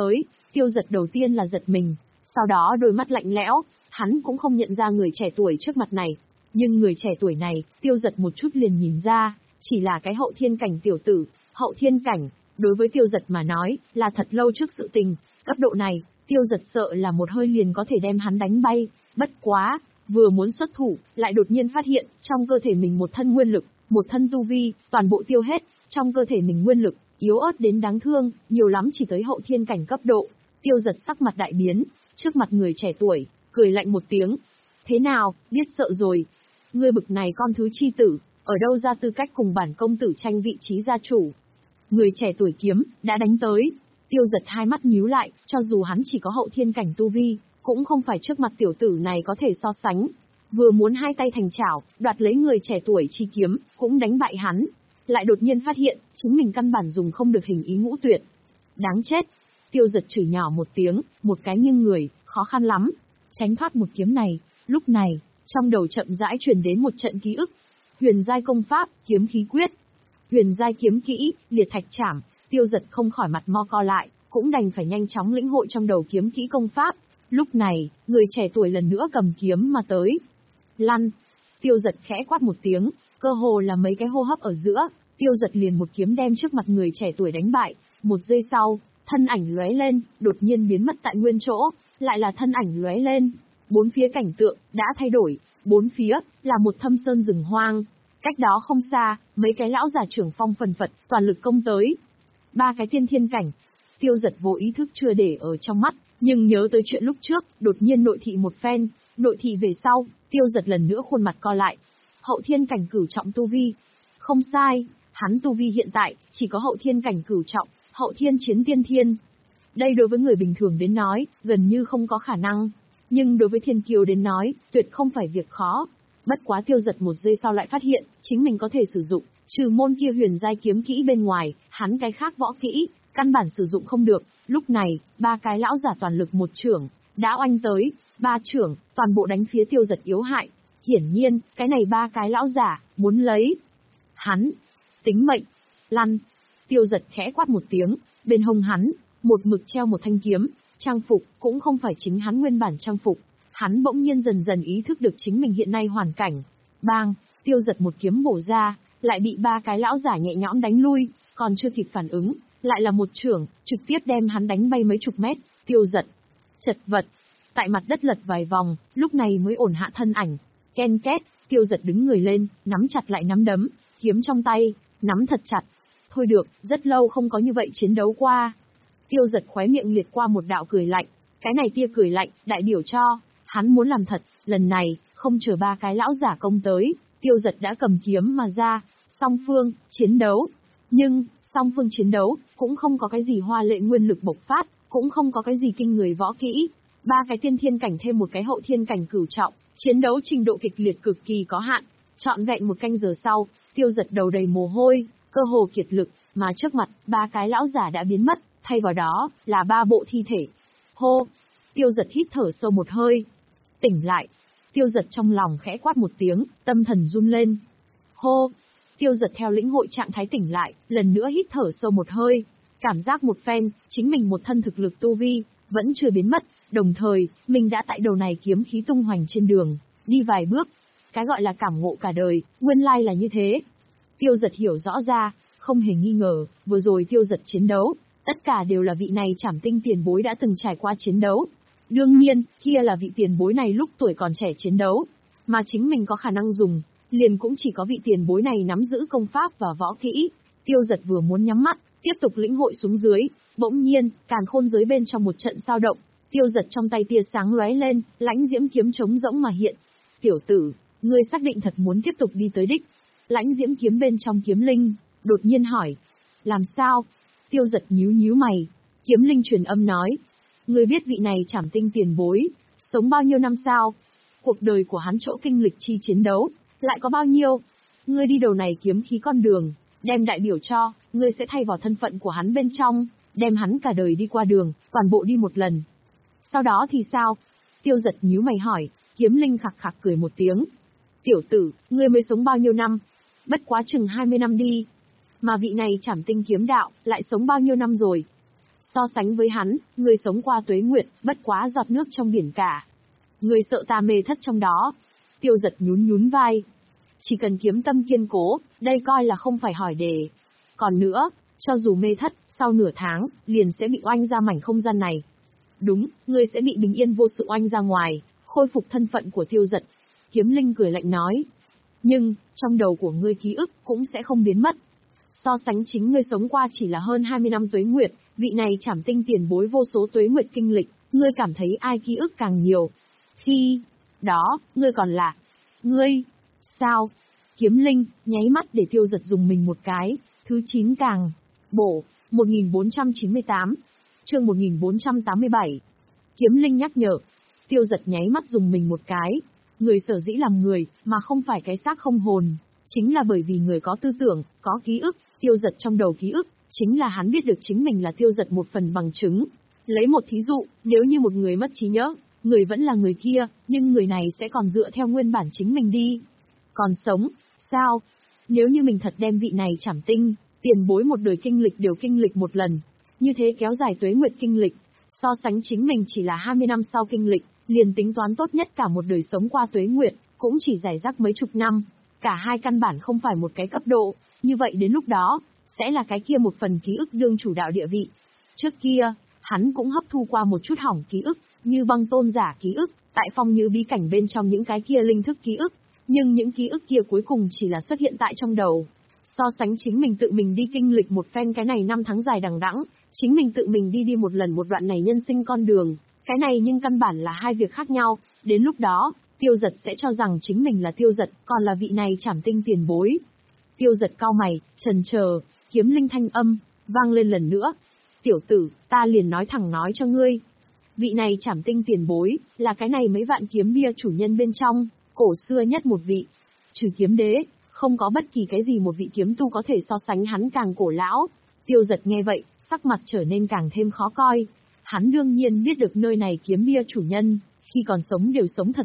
Tiêu Giật đầu tiên là giật mình, sau đó đôi mắt lạnh lẽo, hắn cũng không nhận ra người trẻ tuổi trước mặt này. Nhưng người trẻ tuổi này, Tiêu Giật một chút liền nhìn ra, chỉ là cái hậu thiên cảnh tiểu tử. Hậu thiên cảnh, đối với Tiêu Giật mà nói, là thật lâu trước sự tình, cấp độ này, Tiêu Giật sợ là một hơi liền có thể đem hắn đánh bay. Bất quá, vừa muốn xuất thủ, lại đột nhiên phát hiện, trong cơ thể mình một thân nguyên lực, một thân tu vi, toàn bộ tiêu hết, trong cơ thể mình nguyên lực, yếu ớt đến đáng thương, nhiều lắm chỉ tới hậu thiên cảnh cấp độ. Tiêu Giật sắc mặt đại biến, trước mặt người trẻ tuổi, cười lạnh một tiếng. Thế nào, biết sợ rồi. Ngươi bực này con thứ chi tử, ở đâu ra tư cách cùng bản công tử tranh vị trí gia chủ. Người trẻ tuổi kiếm, đã đánh tới. Tiêu Giật hai mắt nhíu lại, cho dù hắn chỉ có hậu thiên cảnh tu vi, cũng không phải trước mặt tiểu tử này có thể so sánh. Vừa muốn hai tay thành chảo, đoạt lấy người trẻ tuổi chi kiếm, cũng đánh bại hắn. Lại đột nhiên phát hiện, chính mình căn bản dùng không được hình ý ngũ tuyệt. Đáng chết. Tiêu Giật chửi nhỏ một tiếng, một cái nghiêng người, khó khăn lắm. Tránh thoát một kiếm này, lúc này, trong đầu chậm rãi truyền đến một trận ký ức. Huyền giai công pháp, kiếm khí quyết. Huyền giai kiếm kỹ, liệt thạch trảm. Tiêu Giật không khỏi mặt mo co lại, cũng đành phải nhanh chóng lĩnh hội trong đầu kiếm kỹ công pháp. Lúc này, người trẻ tuổi lần nữa cầm kiếm mà tới. Lăn. Tiêu Giật khẽ quát một tiếng, cơ hồ là mấy cái hô hấp ở giữa, Tiêu Giật liền một kiếm đem trước mặt người trẻ tuổi đánh bại. Một giây sau, thân ảnh lóe lên, đột nhiên biến mất tại nguyên chỗ, lại là thân ảnh lóe lên. Bốn phía cảnh tượng đã thay đổi, bốn phía là một thâm sơn rừng hoang. Cách đó không xa, mấy cái lão già trưởng phong phần phật, toàn lực công tới. Ba cái tiên thiên cảnh. Tiêu Giật vô ý thức chưa để ở trong mắt, nhưng nhớ tới chuyện lúc trước, đột nhiên nội thị một phen, nội thị về sau, Tiêu Giật lần nữa khuôn mặt co lại. Hậu thiên cảnh cửu trọng tu vi. Không sai, hắn tu vi hiện tại, chỉ có hậu thiên cảnh cửu trọng, hậu thiên chiến tiên thiên. Đây đối với người bình thường đến nói, gần như không có khả năng. Nhưng đối với thiên kiêu đến nói, tuyệt không phải việc khó. Bất quá Tiêu Giật một giây sau lại phát hiện, chính mình có thể sử dụng, trừ môn kia huyền giai kiếm kỹ bên ngoài, hắn cái khác võ kỹ, căn bản sử dụng không được. Lúc này, ba cái lão giả toàn lực một trưởng, đã oanh tới, ba trưởng, toàn bộ đánh phía Tiêu Giật yếu hại. Hiển nhiên, cái này ba cái lão giả, muốn lấy hắn, tính mệnh, lăn. Tiêu Giật khẽ quát một tiếng, bên hông hắn, một mực treo một thanh kiếm, trang phục, cũng không phải chính hắn nguyên bản trang phục. Hắn bỗng nhiên dần dần ý thức được chính mình hiện nay hoàn cảnh. Bang, Tiêu Giật một kiếm bổ ra, lại bị ba cái lão giả nhẹ nhõm đánh lui, còn chưa kịp phản ứng, lại là một chưởng, trực tiếp đem hắn đánh bay mấy chục mét. Tiêu Giật chật vật, tại mặt đất lật vài vòng, lúc này mới ổn hạ thân ảnh. Ken két, Tiêu Giật đứng người lên, nắm chặt lại nắm đấm, kiếm trong tay, nắm thật chặt. Thôi được, rất lâu không có như vậy chiến đấu qua. Tiêu Giật khóe miệng liệt qua một đạo cười lạnh, cái này tia cười lạnh, đại biểu cho, hắn muốn làm thật, lần này, không chờ ba cái lão giả công tới, Tiêu Giật đã cầm kiếm mà ra, song phương, chiến đấu. Nhưng, song phương chiến đấu, cũng không có cái gì hoa lệ nguyên lực bộc phát, cũng không có cái gì kinh người võ kỹ. Ba cái tiên thiên cảnh thêm một cái hậu thiên cảnh cửu trọng, chiến đấu trình độ kịch liệt cực kỳ có hạn. Trọn vẹn một canh giờ sau, Tiêu Giật đầu đầy mồ hôi, cơ hồ kiệt lực, mà trước mặt, ba cái lão giả đã biến mất, thay vào đó, là ba bộ thi thể. Hô! Tiêu Giật hít thở sâu một hơi. Tỉnh lại. Tiêu Giật trong lòng khẽ quát một tiếng, tâm thần run lên. Hô! Tiêu Giật theo lĩnh hội trạng thái tỉnh lại, lần nữa hít thở sâu một hơi. Cảm giác một phen, chính mình một thân thực lực tu vi, vẫn chưa biến mất, đồng thời, mình đã tại đầu này kiếm khí tung hoành trên đường, đi vài bước. Cái gọi là cảm ngộ cả đời, nguyên lai là như thế. Tiêu Giật hiểu rõ ra, không hề nghi ngờ, vừa rồi Tiêu Giật chiến đấu, tất cả đều là vị này Trảm Tinh tiền bối đã từng trải qua chiến đấu. Đương nhiên, kia là vị tiền bối này lúc tuổi còn trẻ chiến đấu, mà chính mình có khả năng dùng, liền cũng chỉ có vị tiền bối này nắm giữ công pháp và võ kỹ. Tiêu Giật vừa muốn nhắm mắt, tiếp tục lĩnh hội xuống dưới, bỗng nhiên, càn khôn giới bên trong một trận sao động, Tiêu Giật trong tay tia sáng lóe lên, lãnh diễm kiếm trống rỗng mà hiện. Tiểu tử, ngươi xác định thật muốn tiếp tục đi tới đích? Lãnh diễm kiếm bên trong kiếm linh, đột nhiên hỏi. Làm sao? Tiêu Giật nhíu nhíu mày. Kiếm linh truyền âm nói. Ngươi biết vị này Trảm Tinh tiền bối, sống bao nhiêu năm sao? Cuộc đời của hắn chỗ kinh lịch chi chiến đấu, lại có bao nhiêu? Ngươi đi đầu này kiếm khí con đường, đem đại biểu cho, ngươi sẽ thay vào thân phận của hắn bên trong, đem hắn cả đời đi qua đường, toàn bộ đi một lần. Sau đó thì sao? Tiêu Giật nhíu mày hỏi, kiếm linh khặc khặc cười một tiếng. Tiểu tử, ngươi mới sống bao nhiêu năm? Bất quá chừng hai mươi năm đi. Mà vị này Trảm Tinh kiếm đạo, lại sống bao nhiêu năm rồi? So sánh với hắn, người sống qua tuế nguyệt, bất quá giọt nước trong biển cả. Người sợ ta mê thất trong đó. Tiêu Giật nhún nhún vai. Chỉ cần kiếm tâm kiên cố, đây coi là không phải hỏi đề. Còn nữa, cho dù mê thất, sau nửa tháng, liền sẽ bị oanh ra mảnh không gian này. Đúng, ngươi sẽ bị bình yên vô sự oanh ra ngoài, khôi phục thân phận của Tiêu Giật. Kiếm Linh cười lạnh nói. Nhưng, trong đầu của ngươi ký ức cũng sẽ không biến mất. So sánh chính ngươi sống qua chỉ là hơn hai mươi năm tuế nguyệt, vị này Trảm Tinh tiền bối vô số tuế nguyệt kinh lịch, ngươi cảm thấy ai ký ức càng nhiều. Khi đó, ngươi còn là... Ngươi... Sao? Kiếm Linh, nháy mắt để Tiêu Giật dùng mình một cái. Thứ chín càng... Bổ, một nghìn bốn trăm chín mươi tám. Chương một nghìn bốn trăm tám mươi bảy. Kiếm Linh nhắc nhở. Tiêu Giật nháy mắt dùng mình một cái. Người sở dĩ làm người, mà không phải cái xác không hồn. Chính là bởi vì người có tư tưởng, có ký ức. Tiêu Giật trong đầu ký ức, chính là hắn biết được chính mình là Tiêu Giật một phần bằng chứng. Lấy một thí dụ, nếu như một người mất trí nhớ, người vẫn là người kia, nhưng người này sẽ còn dựa theo nguyên bản chính mình đi. Còn sống, sao? Nếu như mình thật đem vị này Trảm Tinh, tiền bối một đời kinh lịch đều kinh lịch một lần, như thế kéo dài tuế nguyệt kinh lịch, so sánh chính mình chỉ là hai mươi năm sau kinh lịch, liền tính toán tốt nhất cả một đời sống qua tuế nguyệt, cũng chỉ giải rác mấy chục năm. Cả hai căn bản không phải một cái cấp độ, như vậy đến lúc đó, sẽ là cái kia một phần ký ức đương chủ đạo địa vị. Trước kia, hắn cũng hấp thu qua một chút hỏng ký ức, như băng tôn giả ký ức, tại phong như bí cảnh bên trong những cái kia linh thức ký ức, nhưng những ký ức kia cuối cùng chỉ là xuất hiện tại trong đầu. So sánh chính mình tự mình đi kinh lịch một phen cái này năm tháng dài đằng đẵng, chính mình tự mình đi đi một lần một đoạn này nhân sinh con đường, cái này nhưng căn bản là hai việc khác nhau, đến lúc đó, Tiêu Giật sẽ cho rằng chính mình là Tiêu Giật, còn là vị này Trảm Tinh tiền bối. Tiêu Giật cau mày, chần chờ, Kiếm Linh thanh âm, vang lên lần nữa. Tiểu tử, ta liền nói thẳng nói cho ngươi. Vị này Trảm Tinh tiền bối, là cái này mấy vạn kiếm bia chủ nhân bên trong, cổ xưa nhất một vị. Trừ kiếm đế, không có bất kỳ cái gì một vị kiếm tu có thể so sánh hắn càng cổ lão. Tiêu Giật nghe vậy, sắc mặt trở nên càng thêm khó coi. Hắn đương nhiên biết được nơi này kiếm bia chủ nhân, khi còn sống đều sống thật